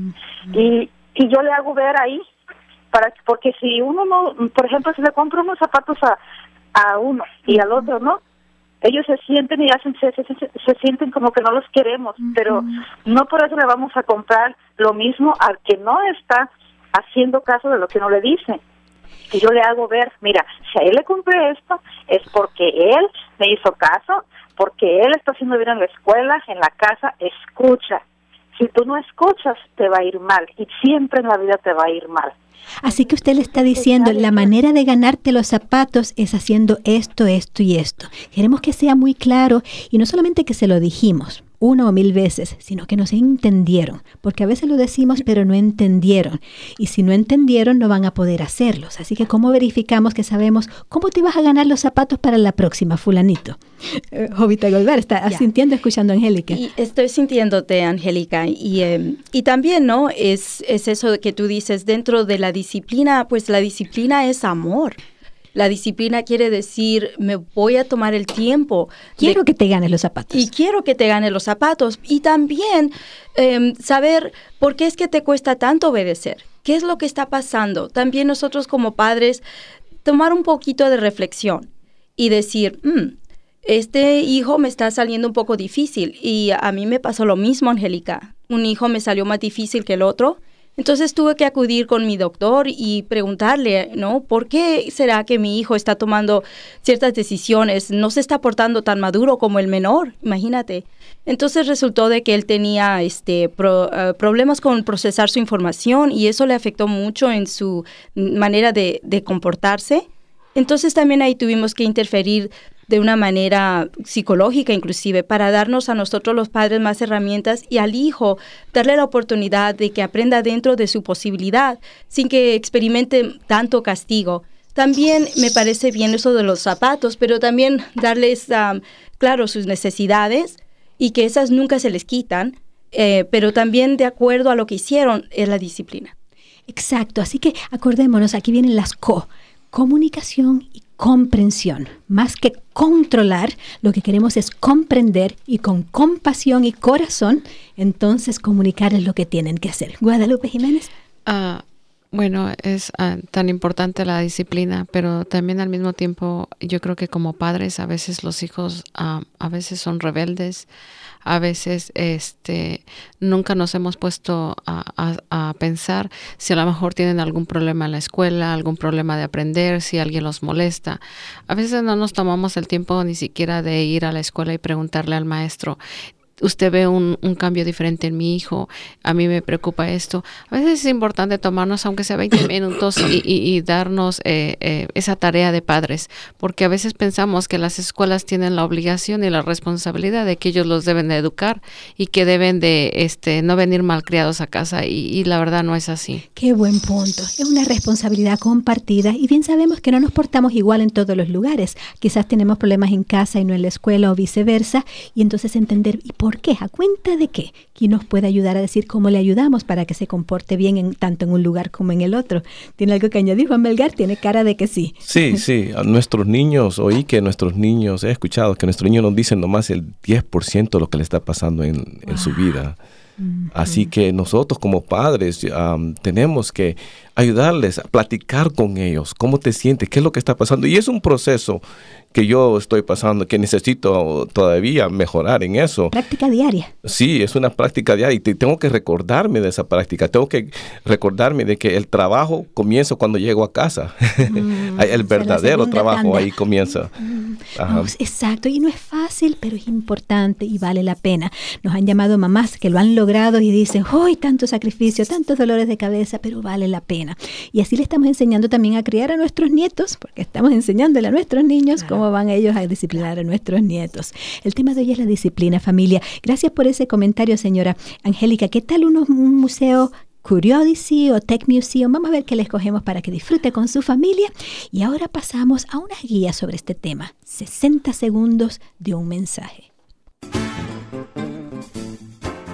Y, y yo le hago ver ahí, para porque si uno no, por ejemplo, si le compro unos zapatos a, a uno y al otro no, ellos se sienten y hacen se, se, se, se sienten como que no los queremos, uh-huh. pero no por eso le vamos a comprar lo mismo al que no está haciendo caso de lo que uno le dice. Y yo le hago ver, mira, si a él le compré esto, es porque él me hizo caso, porque él está haciendo bien en la escuela, en la casa, escucha. Si tú no escuchas, te va a ir mal, y siempre en la vida te va a ir mal. Así que usted le está diciendo, la manera de ganarte los zapatos es haciendo esto, esto y esto. Queremos que sea muy claro, y no solamente que se lo dijimos una o mil veces, sino que nos entendieron, porque a veces lo decimos pero no entendieron, y si no entendieron no van a poder hacerlos. Así que ¿cómo verificamos que sabemos cómo te vas a ganar los zapatos para la próxima, fulanito? Eh, Jovita Goldberg, ¿está ya. sintiendo, escuchando a Angélica? Y estoy sintiéndote, Angélica, y, eh, y también, ¿no? Es, es eso que tú dices, dentro de la disciplina, pues la disciplina es amor. La disciplina quiere decir, me voy a tomar el tiempo. Quiero de, que te ganes los zapatos. Y quiero que te ganes los zapatos. Y también eh, saber por qué es que te cuesta tanto obedecer. ¿Qué es lo que está pasando? También nosotros como padres, tomar un poquito de reflexión y decir, mm, este hijo me está saliendo un poco difícil. Y a mí me pasó lo mismo, Angélica. Un hijo me salió más difícil que el otro. Entonces tuve que acudir con mi doctor y preguntarle, ¿no? ¿Por qué será que mi hijo está tomando ciertas decisiones? No se está portando tan maduro como el menor, imagínate. Entonces resultó de que él tenía este pro, uh, problemas con procesar su información y eso le afectó mucho en su manera de, de comportarse. Entonces también ahí tuvimos que interferir de una manera psicológica inclusive, para darnos a nosotros los padres más herramientas y al hijo darle la oportunidad de que aprenda dentro de su posibilidad, sin que experimente tanto castigo. También me parece bien eso de los zapatos, pero también darles, um, claro, sus necesidades y que esas nunca se les quitan, eh, pero también de acuerdo a lo que hicieron es la disciplina. Exacto, así que acordémonos, aquí vienen las co, comunicación y comprensión. Más que controlar, lo que queremos es comprender y con compasión y corazón, entonces comunicarles lo que tienen que hacer. Guadalupe Jiménez. Uh, bueno, es uh, tan importante la disciplina, pero también al mismo tiempo yo creo que como padres a veces los hijos uh, a veces son rebeldes. A veces este, nunca nos hemos puesto a, a, a pensar si a lo mejor tienen algún problema en la escuela, algún problema de aprender, si alguien los molesta. A veces no nos tomamos el tiempo ni siquiera de ir a la escuela y preguntarle al maestro, usted ve un, un cambio diferente en mi hijo, a mí me preocupa esto. A veces es importante tomarnos, aunque sea veinte minutos, y, y, y darnos eh, eh, esa tarea de padres, porque a veces pensamos que las escuelas tienen la obligación y la responsabilidad de que ellos los deben de educar y que deben de este no venir malcriados a casa, y, y la verdad no es así. Qué buen punto. Es una responsabilidad compartida y bien sabemos que no nos portamos igual en todos los lugares. Quizás tenemos problemas en casa y no en la escuela o viceversa, y entonces entender ¿y por qué? ¿A cuenta de qué? ¿Quién nos puede ayudar a decir cómo le ayudamos para que se comporte bien en, tanto en un lugar como en el otro? ¿Tiene algo que añadir, Juan Melgar? Tiene cara de que sí. Sí, sí. A nuestros niños, oí que nuestros niños, he escuchado que nuestros niños nos dicen nomás el diez por ciento de lo que le está pasando en, wow. en su vida. Mm-hmm. Así que nosotros como padres um, tenemos que ayudarles a platicar con ellos. ¿Cómo te sientes? ¿Qué es lo que está pasando? Y es un proceso que yo estoy pasando, que necesito todavía mejorar en eso. Práctica diaria. Sí, es una práctica diaria y te, tengo que recordarme de esa práctica. Tengo que recordarme de que el trabajo comienza cuando llego a casa. Mm, el verdadero trabajo tanda. Ahí comienza. Mm. No, exacto, y no es fácil, pero es importante y vale la pena. Nos han llamado mamás que lo han logrado y dicen, ¡ay, tanto sacrificio, tantos dolores de cabeza, pero vale la pena! Y así le estamos enseñando también a criar a nuestros nietos, porque estamos enseñándole a nuestros niños claro. cómo van ellos a disciplinar a nuestros nietos. El tema de hoy es la disciplina, familia. Gracias por ese comentario, señora Angélica. ¿Qué tal unos, un museo Curiosity o Tech Museum? Vamos a ver qué le escogemos para que disfrute con su familia. Y ahora pasamos a una guía sobre este tema. sesenta segundos de un mensaje.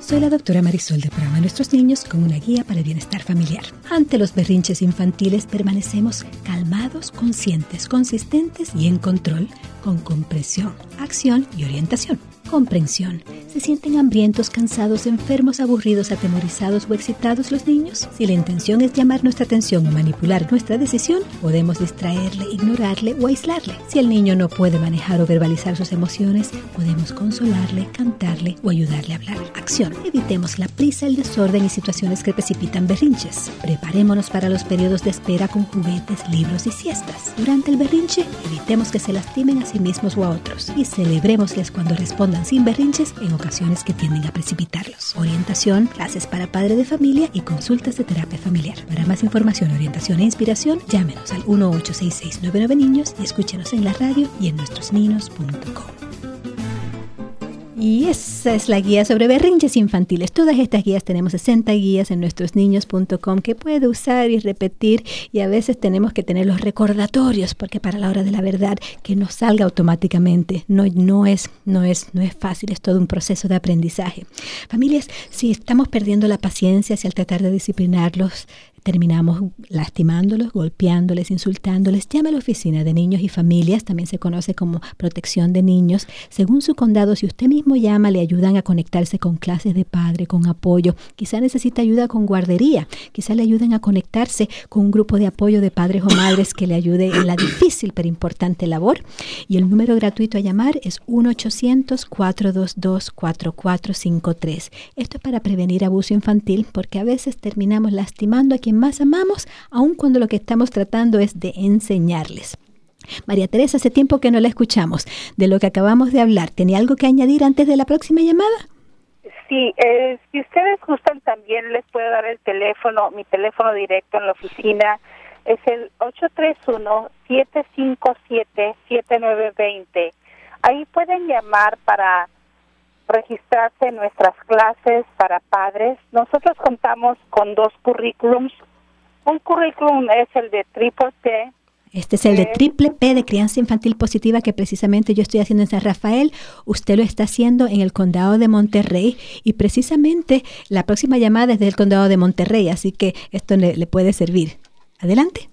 Soy la doctora Marisol del programa Nuestros Niños con una guía para el bienestar familiar. Ante los berrinches infantiles permanecemos calmados, conscientes, consistentes y en control, con comprensión, acción y orientación. Comprensión. ¿Se sienten hambrientos, cansados, enfermos, aburridos, atemorizados o excitados los niños? Si la intención es llamar nuestra atención o manipular nuestra decisión, podemos distraerle, ignorarle o aislarle. Si el niño no puede manejar o verbalizar sus emociones, podemos consolarle, cantarle o ayudarle a hablar. Acción. Evitemos la prisa, el desorden y situaciones que precipitan berrinches. Preparémonos para los periodos de espera con juguetes, libros y siestas. Durante el berrinche, evitemos que se lastimen a sí mismos o a otros y celebrémosles cuando respondan sin berrinches en ocasiones que tienden a precipitarlos. Orientación, clases para padre de familia y consultas de terapia familiar. Para más información, orientación e inspiración, llámenos al uno ocho seis seis nueve nueve niños y escúchenos en la radio y en nuestros niños punto com. Y esa es la guía sobre berrinches infantiles. Todas estas guías, tenemos sesenta guías en nuestros niños punto com que puede usar y repetir, y a veces tenemos que tener los recordatorios porque para la hora de la verdad que nos salga automáticamente no, no, es, no, es, no es fácil, es todo un proceso de aprendizaje. Familias, si estamos perdiendo la paciencia, si al tratar de disciplinarlos terminamos lastimándolos, golpeándoles, insultándoles, llame a la oficina de niños y familias, también se conoce como protección de niños. Según su condado, si usted mismo llama, le ayudan a conectarse con clases de padre, con apoyo. Quizá necesita ayuda con guardería, quizá le ayuden a conectarse con un grupo de apoyo de padres o madres que le ayude en la difícil pero importante labor. Y el número gratuito a llamar es uno ochocientos, cuatro dos dos, cuatro cuatro cinco tres. Esto es para prevenir abuso infantil porque a veces terminamos lastimando a quien más amamos, aun cuando lo que estamos tratando es de enseñarles. María Teresa, hace tiempo que no la escuchamos. De lo que acabamos de hablar, ¿tenía algo que añadir antes de la próxima llamada? Sí, eh, si ustedes gustan también les puedo dar el teléfono, mi teléfono directo en la oficina es el ocho tres uno, siete cinco siete, siete nueve dos cero. Ahí pueden llamar para registrarse en nuestras clases para padres. Nosotros contamos con dos currículums. Un currículum es el de Triple P. Este es el de Triple P de Crianza Infantil Positiva que precisamente yo estoy haciendo en San Rafael. Usted lo está haciendo en el Condado de Monterrey y precisamente la próxima llamada es del Condado de Monterrey, así que esto le, le puede servir. Adelante.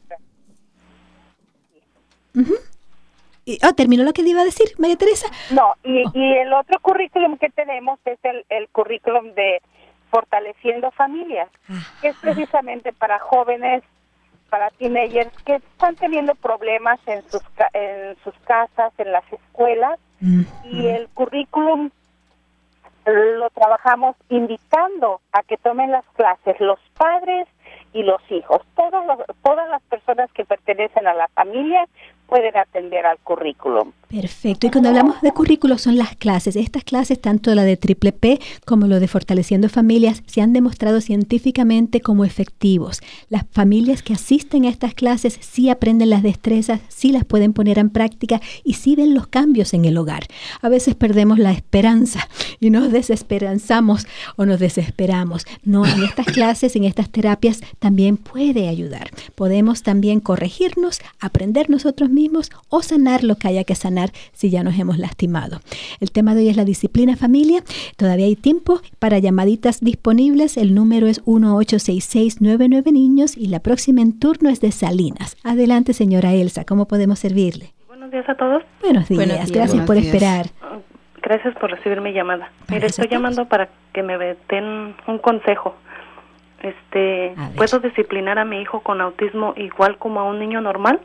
Uh-huh. Y, oh, ¿terminó lo que le iba a decir, María Teresa? No, y, oh. y el otro currículum que tenemos es el, el currículum de Fortaleciendo Familias, ah, que es precisamente ah. para jóvenes, para teenagers que están teniendo problemas en sus en sus casas, en las escuelas, mm-hmm. y el currículum lo trabajamos invitando a que tomen las clases los padres y los hijos. Todos los, todas las personas que pertenecen a la familia pueden atender al currículum. Perfecto. Y cuando hablamos de currículos son las clases. Estas clases, tanto la de Triple P como lo de Fortaleciendo Familias, se han demostrado científicamente como efectivos. Las familias que asisten a estas clases sí aprenden las destrezas, sí las pueden poner en práctica y sí ven los cambios en el hogar. A veces perdemos la esperanza y nos desesperanzamos o nos desesperamos. No, en estas clases, en estas terapias también puede ayudar. Podemos también corregirnos, aprender nosotros mismos o sanar lo que haya que sanar si ya nos hemos lastimado. El tema de hoy es la disciplina familia. Todavía hay tiempo para llamaditas disponibles. El número es uno ocho seis seis nueve nueve niños y la próxima en turno es de Salinas. Adelante, señora Elsa, ¿cómo podemos servirle? Buenos días a todos. Buenos días, Buenos días. Gracias Buenos por días. esperar. Gracias por recibir mi llamada. Mire, estoy llamando para que me den un consejo. Este, ¿puedo disciplinar a mi hijo con autismo igual como a un niño normal?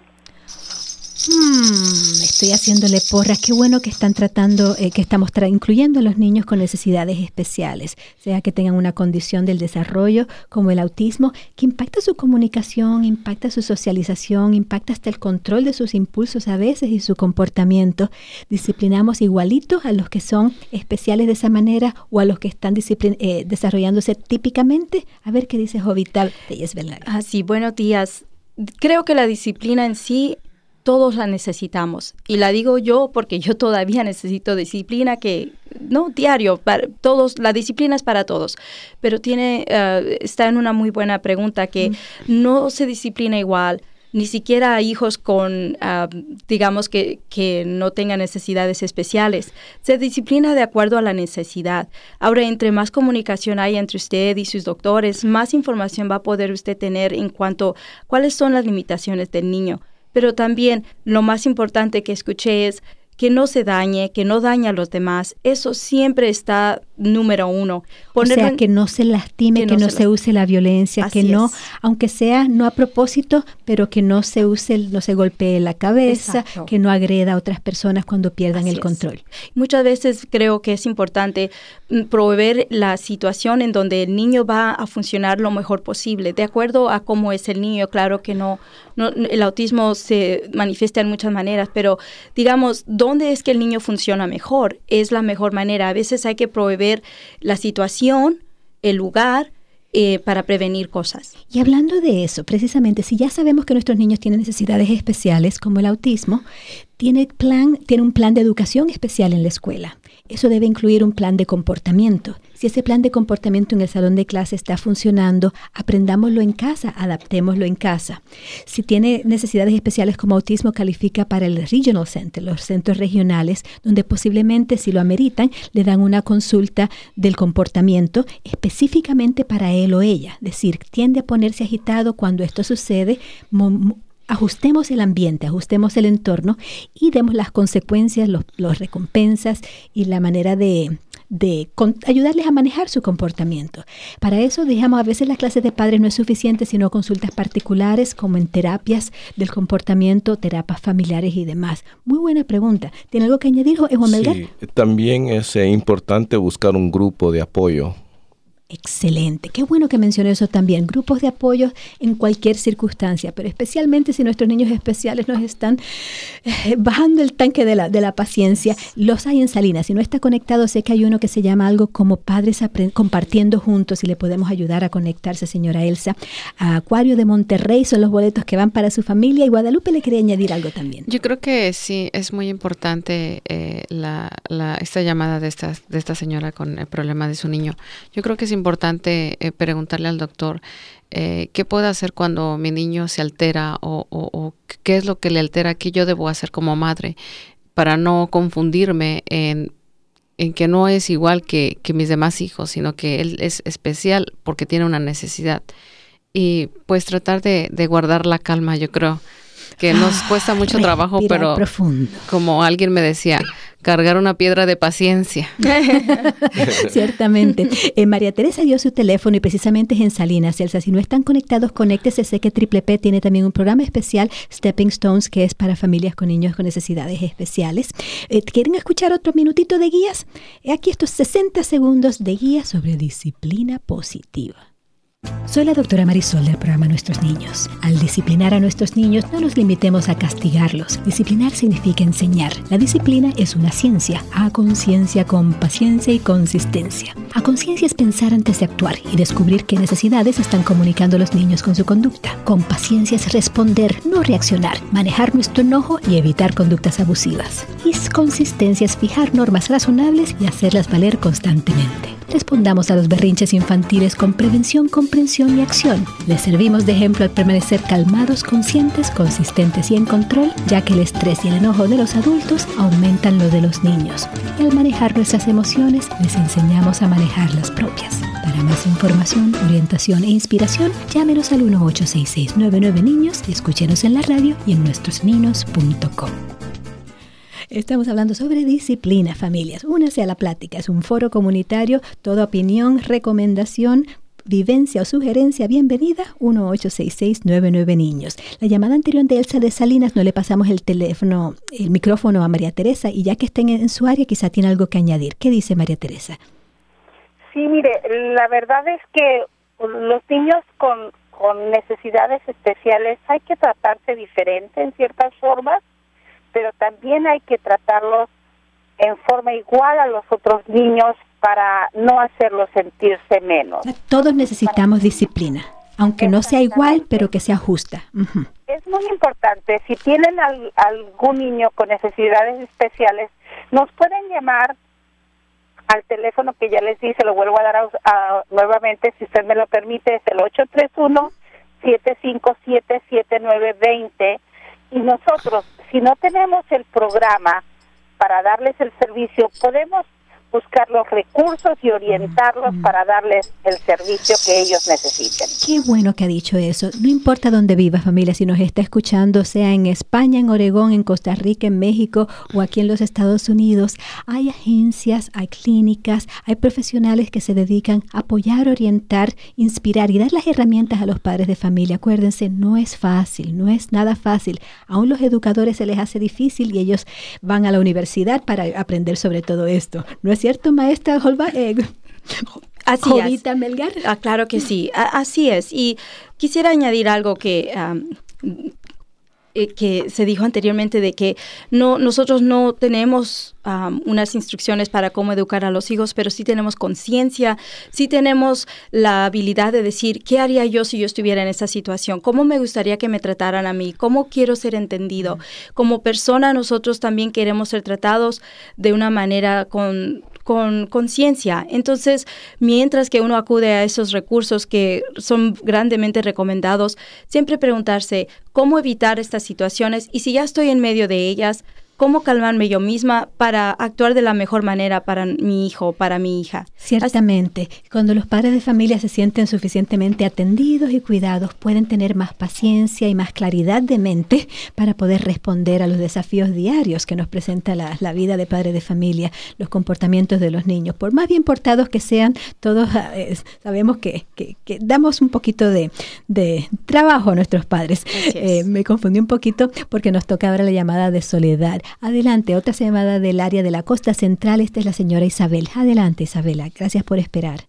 Hmm, estoy haciéndole porras. Qué bueno que están tratando, eh, que estamos tra- incluyendo a los niños con necesidades especiales, sea que tengan una condición del desarrollo como el autismo, que impacta su comunicación, impacta su socialización, impacta hasta el control de sus impulsos a veces y su comportamiento. Disciplinamos igualito a los que son especiales de esa manera o a los que están disciplin- eh, desarrollándose típicamente. A ver qué dice Jovital de Yesbel. Ah, sí, buenos días. Creo que la disciplina en sí todos la necesitamos. Y la digo yo porque yo todavía necesito disciplina que, no diario, para todos, la disciplina es para todos. Pero tiene, uh, está en una muy buena pregunta que mm. no se disciplina igual ni siquiera a hijos con, uh, digamos, que, que no tengan necesidades especiales. Se disciplina de acuerdo a la necesidad. Ahora, entre más comunicación hay entre usted y sus doctores, más información va a poder usted tener en cuanto a cuáles son las limitaciones del niño. Pero también lo más importante que escuché es que no se dañe, que no dañe a los demás. Eso siempre está número uno. Ponerlo o sea, en, que no se lastime, que, que no, no se, se use la violencia, Así que no, es. aunque sea no a propósito, pero que no se use, no se golpee la cabeza, Exacto. que no agreda a otras personas cuando pierdan Así el control. Es. Muchas veces creo que es importante proveer la situación en donde el niño va a funcionar lo mejor posible, de acuerdo a cómo es el niño. Claro que no, no el autismo se manifiesta en muchas maneras, pero digamos, ¿dónde es que el niño funciona mejor? Es la mejor manera. A veces hay que proveer la situación, el lugar, eh, para prevenir cosas. Y hablando de eso, precisamente, si ya sabemos que nuestros niños tienen necesidades especiales como el autismo, tiene, plan, tiene un plan de educación especial en la escuela. Eso debe incluir un plan de comportamiento. Si ese plan de comportamiento en el salón de clase está funcionando, aprendámoslo en casa, adaptémoslo en casa. Si tiene necesidades especiales como autismo, califica para el Regional Center, los centros regionales, donde posiblemente, si lo ameritan, le dan una consulta del comportamiento específicamente para él o ella. Es decir, tiende a ponerse agitado cuando esto sucede. Mo- mo- Ajustemos el ambiente, ajustemos el entorno y demos las consecuencias, los, los recompensas y la manera de, de con, ayudarles a manejar su comportamiento. Para eso, digamos, a veces las clases de padres no es suficiente, sino consultas particulares como en terapias del comportamiento, terapias familiares y demás. Muy buena pregunta. ¿Tiene algo que añadir, Juan Melgar? Sí, también es eh, importante buscar un grupo de apoyo. Excelente. Qué bueno que mencioné eso también. Grupos de apoyo en cualquier circunstancia, pero especialmente si nuestros niños especiales nos están eh, bajando el tanque de la, de la paciencia. Los hay en Salinas. Si no está conectado, sé que hay uno que se llama algo como Padres Apre- Compartiendo Juntos y le podemos ayudar a conectarse, señora Elsa. A Acuario de Monterrey son los boletos que van para su familia. Y Guadalupe le quería añadir algo también. Yo creo que sí, es muy importante eh, la, la, esta llamada de esta, de esta señora con el problema de su niño. Yo creo que es importante eh, preguntarle al doctor eh, qué puedo hacer cuando mi niño se altera o, o, o qué es lo que le altera, qué yo debo hacer como madre para no confundirme en, en que no es igual que, que mis demás hijos, sino que él es especial porque tiene una necesidad. Y pues tratar de, de guardar la calma, yo creo que nos cuesta mucho Respirar trabajo, pero profundo. Como alguien me decía, cargar una piedra de paciencia. Ciertamente. Eh, María Teresa dio su teléfono y precisamente es en Salinas, Elsa. Si no están conectados, conéctese. Sé que Triple P tiene también un programa especial, Stepping Stones, que es para familias con niños con necesidades especiales. Eh, ¿Quieren escuchar otro minutito de guías? Aquí estos sesenta segundos de guías sobre disciplina positiva. Soy la doctora Marisol del programa Nuestros Niños. Al disciplinar a nuestros niños, no nos limitemos a castigarlos. Disciplinar significa enseñar. La disciplina es una ciencia. A conciencia con paciencia y consistencia. A conciencia es pensar antes de actuar y descubrir qué necesidades están comunicando los niños con su conducta. Con paciencia es responder, no reaccionar. Manejar nuestro enojo y evitar conductas abusivas. Y consistencia es fijar normas razonables y hacerlas valer constantemente. Respondamos a los berrinches infantiles con prevención, comprensión y acción. Les servimos de ejemplo al permanecer calmados, conscientes, consistentes y en control, ya que el estrés y el enojo de los adultos aumentan lo de los niños. Y al manejar nuestras emociones, les enseñamos a manejar las propias. Para más información, orientación e inspiración, llámenos al uno ocho seis seis nueve nueve niños, escúchenos en la radio y en nuestros ninos punto com. Estamos hablando sobre disciplina, familias. Únase a la plática. Es un foro comunitario. Toda opinión, recomendación, vivencia o sugerencia, bienvenida. uno ocho seis seis nueve nueve niños. La llamada anterior de Elsa de Salinas, no le pasamos el teléfono, el micrófono a María Teresa, y ya que estén en su área, quizá tiene algo que añadir. ¿Qué dice María Teresa? Sí, mire, la verdad es que los niños con, con necesidades especiales hay que tratarse diferente en ciertas formas, pero también hay que tratarlos en forma igual a los otros niños para no hacerlos sentirse menos. Todos necesitamos disciplina, aunque no sea igual, pero que sea justa. Uh-huh. Es muy importante. Si tienen al, algún niño con necesidades especiales, nos pueden llamar al teléfono que ya les di, se lo vuelvo a dar a, a, nuevamente, si usted me lo permite, es el ocho tres uno, siete cinco siete, siete nueve dos cero. Y nosotros, si no tenemos el programa para darles el servicio, podemos buscar los recursos y orientarlos mm. para darles el servicio que ellos necesiten. Qué bueno que ha dicho eso. No importa dónde viva, familia, si nos está escuchando, sea en España, en Oregón, en Costa Rica, en México o aquí en los Estados Unidos, hay agencias, hay clínicas, hay profesionales que se dedican a apoyar, orientar, inspirar y dar las herramientas a los padres de familia. Acuérdense, no es fácil, no es nada fácil. Aún los educadores se les hace difícil y ellos van a la universidad para aprender sobre todo esto. No es cierto, maestra Holba? Eh, Así Jovita es. Melgar. Ah, claro que sí, a- así es. Y quisiera añadir algo que, um, eh, que se dijo anteriormente de que no nosotros no tenemos um, unas instrucciones para cómo educar a los hijos, pero sí tenemos conciencia, sí tenemos la habilidad de decir, ¿qué haría yo si yo estuviera en esa situación? ¿Cómo me gustaría que me trataran a mí? ¿Cómo quiero ser entendido? Como persona, nosotros también queremos ser tratados de una manera con... con conciencia. Entonces, mientras que uno acude a esos recursos que son grandemente recomendados, siempre preguntarse cómo evitar estas situaciones y si ya estoy en medio de ellas, cómo calmarme yo misma para actuar de la mejor manera para mi hijo, para mi hija. Ciertamente, cuando los padres de familia se sienten suficientemente atendidos y cuidados, pueden tener más paciencia y más claridad de mente para poder responder a los desafíos diarios que nos presenta la, la vida de padre de familia, los comportamientos de los niños. Por más bien portados que sean, todos eh, sabemos que, que, que damos un poquito de, de trabajo a nuestros padres. Eh, me confundí un poquito porque nos toca ahora la llamada de Soledad. Adelante, otra llamada del área de la costa central. Esta es la señora Isabel. Adelante, Isabela. Gracias por esperar.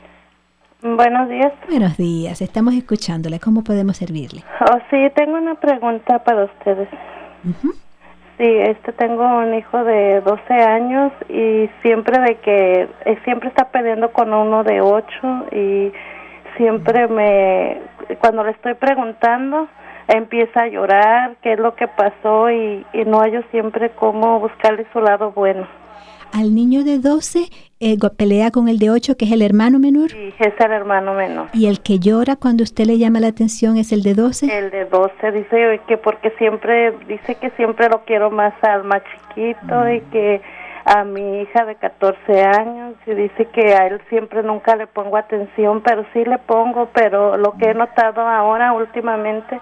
Buenos días. Buenos días. Estamos escuchándola. ¿Cómo podemos servirle? Oh, sí, tengo una pregunta para ustedes. Uh-huh. Sí, este, tengo un hijo de doce años y siempre de que, eh, siempre está peleando con uno de ocho y siempre me, cuando le estoy preguntando, empieza a llorar, qué es lo que pasó y, y no hallo siempre cómo buscarle su lado bueno. Al niño de doce eh, pelea con el de ocho, que es el hermano menor. Sí, es el hermano menor. ¿Y el que llora cuando usted le llama la atención es el de doce? El de doce, dice que porque siempre, dice que siempre lo quiero más al más chiquito mm. y que a mi hija de catorce años y dice que a él siempre nunca le pongo atención, pero sí le pongo, pero lo que he notado ahora últimamente,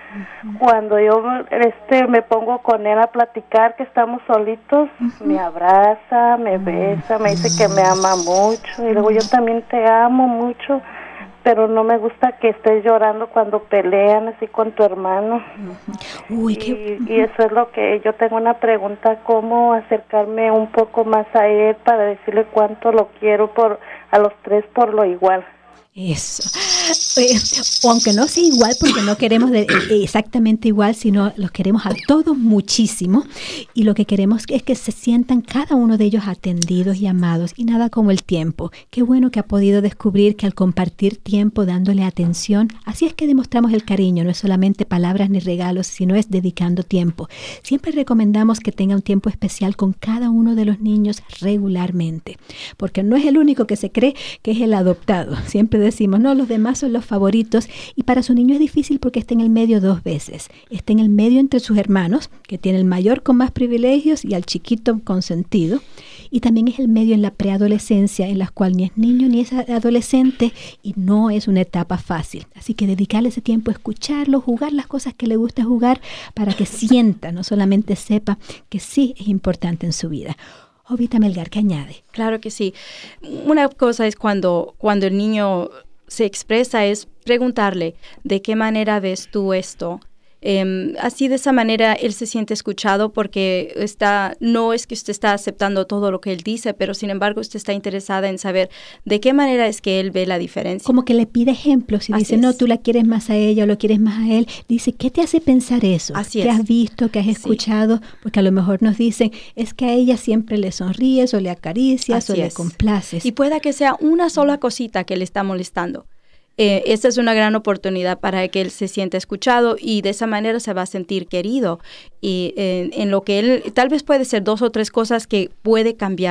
cuando yo este me pongo con él a platicar, que estamos solitos, uh-huh. me abraza, me besa, me dice que me ama mucho y luego yo también te amo mucho, pero no me gusta que estés llorando cuando pelean así con tu hermano. Uh-huh. Uy, y, qué... y eso es lo que yo tengo una pregunta, cómo acercarme un poco más a él para decirle cuánto lo quiero por a los tres por lo igual. Eso. Eh, o aunque no sea igual, porque no queremos de, eh, exactamente igual, sino los queremos a todos muchísimo y lo que queremos es que se sientan cada uno de ellos atendidos y amados y nada como el tiempo. Qué bueno que ha podido descubrir que al compartir tiempo dándole atención, así es que demostramos el cariño, no es solamente palabras ni regalos, sino es dedicando tiempo. Siempre recomendamos que tenga un tiempo especial con cada uno de los niños regularmente, porque no es el único que se cree que es el adoptado. Siempre decimos, no, los demás son los favoritos y para su niño es difícil porque está en el medio dos veces. Está en el medio entre sus hermanos, que tiene el mayor con más privilegios y al chiquito consentido, y también es el medio en la preadolescencia en la cual ni es niño ni es adolescente y no es una etapa fácil. Así que dedicarle ese tiempo a escucharlo, jugar las cosas que le gusta jugar para que sienta, no solamente sepa que sí es importante en su vida. Jovita Melgar, ¿qué añade? Claro que sí. Una cosa es cuando, cuando el niño se expresa, es preguntarle, ¿de qué manera ves tú esto? Eh, así de esa manera él se siente escuchado porque está, no es que usted está aceptando todo lo que él dice, pero sin embargo usted está interesada en saber de qué manera es que él ve la diferencia. Como que le pide ejemplos y Así dice, es. no, tú la quieres más a ella o lo quieres más a él. Dice, ¿qué te hace pensar eso? Así ¿Qué es. has visto, qué has escuchado? Sí. Porque a lo mejor nos dicen, es que a ella siempre le sonríes o le acaricias Así o es. le complaces. Y pueda que sea una sola cosita que le está molestando. Eh, esta es una gran oportunidad para que él se sienta escuchado y de esa manera se va a sentir querido y eh, en lo que él tal vez puede ser dos o tres cosas que puede cambiar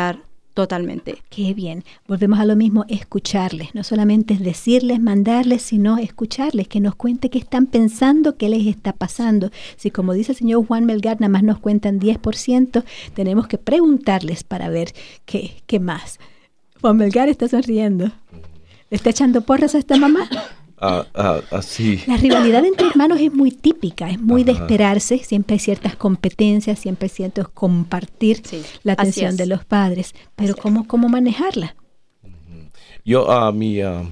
totalmente. Qué bien. Volvemos a lo mismo, escucharles. No solamente es decirles, mandarles, sino escucharles, que nos cuente qué están pensando, qué les está pasando. Si como dice el señor Juan Melgar, nada más nos cuentan diez por ciento, tenemos que preguntarles para ver qué, qué más. Juan Melgar está sonriendo. ¿Le está echando porras a esta mamá? Ah, ah, así. La rivalidad entre hermanos es muy típica, es muy Ajá. de esperarse, siempre hay ciertas competencias, siempre hay ciertos compartir sí, la atención de los padres, pero ¿cómo, cómo manejarla? Yo, uh, mi, uh,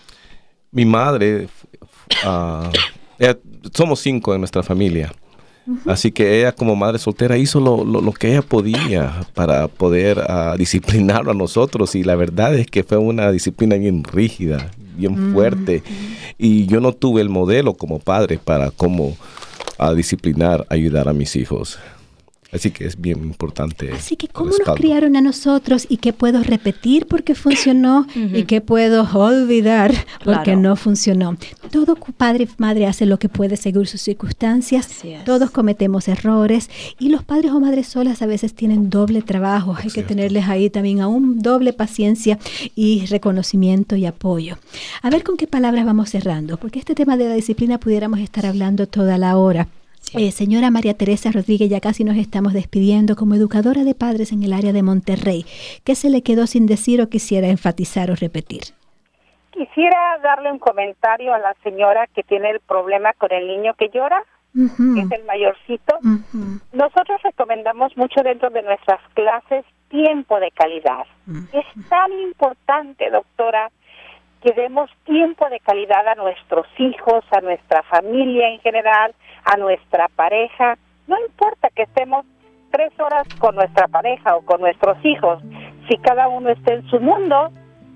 mi madre, uh, ella, somos cinco en nuestra familia, uh-huh. así que ella como madre soltera hizo lo, lo, lo que ella podía para poder uh, disciplinar a nosotros, y la verdad es que fue una disciplina bien rígida, bien fuerte, mm-hmm. y yo no tuve el modelo como padre para cómo a disciplinar, ayudar a mis hijos. Así que es bien importante. Así que ¿cómo nos criaron a nosotros y qué puedo repetir porque funcionó uh-huh. y qué puedo olvidar porque claro. no funcionó? Todo padre y madre hace lo que puede según sus circunstancias. Todos cometemos errores y los padres o madres solas a veces tienen doble trabajo. Hay Cierto. que tenerles ahí también aún doble paciencia y reconocimiento y apoyo. A ver con qué palabras vamos cerrando, porque este tema de la disciplina pudiéramos estar hablando toda la hora. Sí. Eh, señora María Teresa Rodríguez, ya casi nos estamos despidiendo. Como educadora de padres en el área de Monterrey, ¿qué se le quedó sin decir o quisiera enfatizar o repetir? Quisiera darle un comentario a la señora que tiene el problema con el niño que llora, uh-huh. que es el mayorcito. Uh-huh. Nosotros recomendamos mucho dentro de nuestras clases tiempo de calidad. Uh-huh. Es tan importante, doctora, que demos tiempo de calidad a nuestros hijos, a nuestra familia en general, a nuestra pareja. No importa que estemos tres horas con nuestra pareja o con nuestros hijos, si cada uno está en su mundo,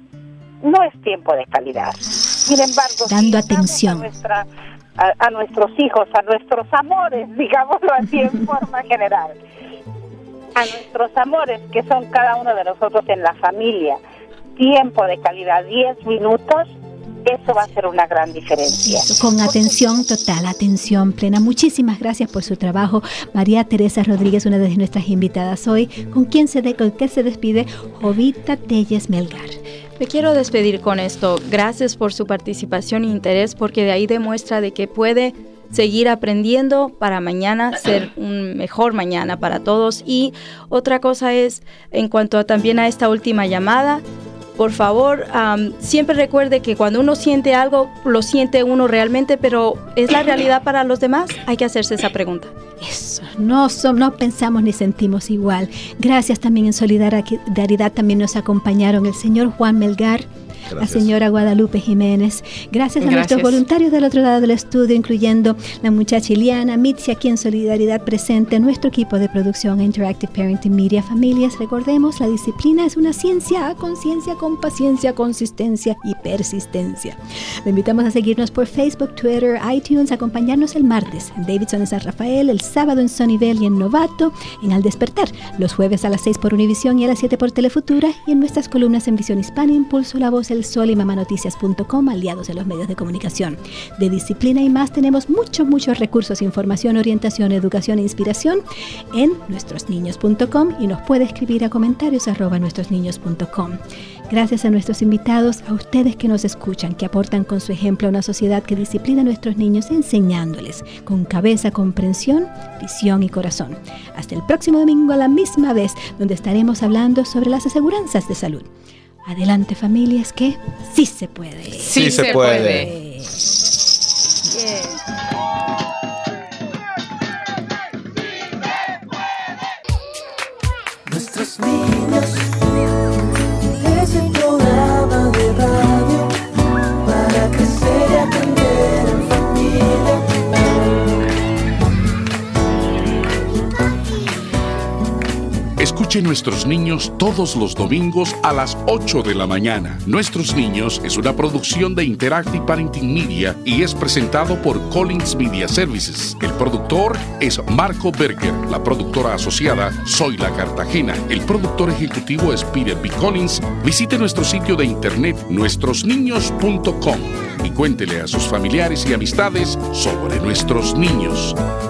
no es tiempo de calidad. Sin embargo, dando si atención a, nuestra, a, a nuestros hijos, a nuestros amores, digámoslo así en forma general, a nuestros amores que son cada uno de nosotros en la familia, tiempo de calidad, diez minutos, eso va a ser una gran diferencia. Con atención total, atención plena. Muchísimas gracias por su trabajo. María Teresa Rodríguez, una de nuestras invitadas hoy. ¿Con quién se, de, con qué se despide? Jovita Telles Melgar. Me quiero despedir con esto. Gracias por su participación e interés, porque de ahí demuestra de que puede seguir aprendiendo para mañana ser un mejor mañana para todos. Y otra cosa es, en cuanto a, también a esta última llamada, por favor, um, siempre recuerde que cuando uno siente algo, lo siente uno realmente, pero ¿es la realidad para los demás? Hay que hacerse esa pregunta. Eso, no, so, no pensamos ni sentimos igual. Gracias también en solidaridad, también nos acompañaron el señor Juan Melgar, Gracias. La señora Guadalupe Jiménez. Gracias a Gracias. nuestros voluntarios del otro lado del estudio, incluyendo la muchacha Iliana, Mitzi, aquí en Solidaridad presente, nuestro equipo de producción Interactive Parenting Media. Familias, recordemos, la disciplina es una ciencia a conciencia, con paciencia, consistencia y persistencia. Le invitamos a seguirnos por Facebook, Twitter, iTunes, acompañarnos el martes en Davidson en San Rafael, el sábado en Sunnyvale y en Novato, en Al Despertar, los jueves a las seis por Univisión y a las siete por Telefutura, y en nuestras columnas en Visión Hispana, Impulso, La Voz, El Sol y mamanoticias punto com, aliados de los medios de comunicación. De disciplina y más tenemos muchos, muchos recursos, información, orientación, educación e inspiración en nuestros niños punto com, y nos puede escribir a comentarios arroba nuestros niños punto com. Gracias a nuestros invitados, a ustedes que nos escuchan, que aportan con su ejemplo a una sociedad que disciplina a nuestros niños, enseñándoles con cabeza, comprensión, visión y corazón. Hasta el próximo domingo a la misma vez, donde estaremos hablando sobre las aseguranzas de salud. Adelante, familias, que sí se puede. Sí, sí se, se puede. puede. Yeah. Nuestros niños, es el programa de radio para crecer y aprender en familia. Escuche Nuestros Niños todos los domingos a las ocho de la mañana. Nuestros Niños es una producción de Interactive Parenting Media y es presentado por Collins Media Services. El productor es Marco Berger. La productora asociada, Zoila Cartagena. El productor ejecutivo es Peter B. Collins. Visite nuestro sitio de internet nuestros niños punto com y cuéntele a sus familiares y amistades sobre nuestros niños.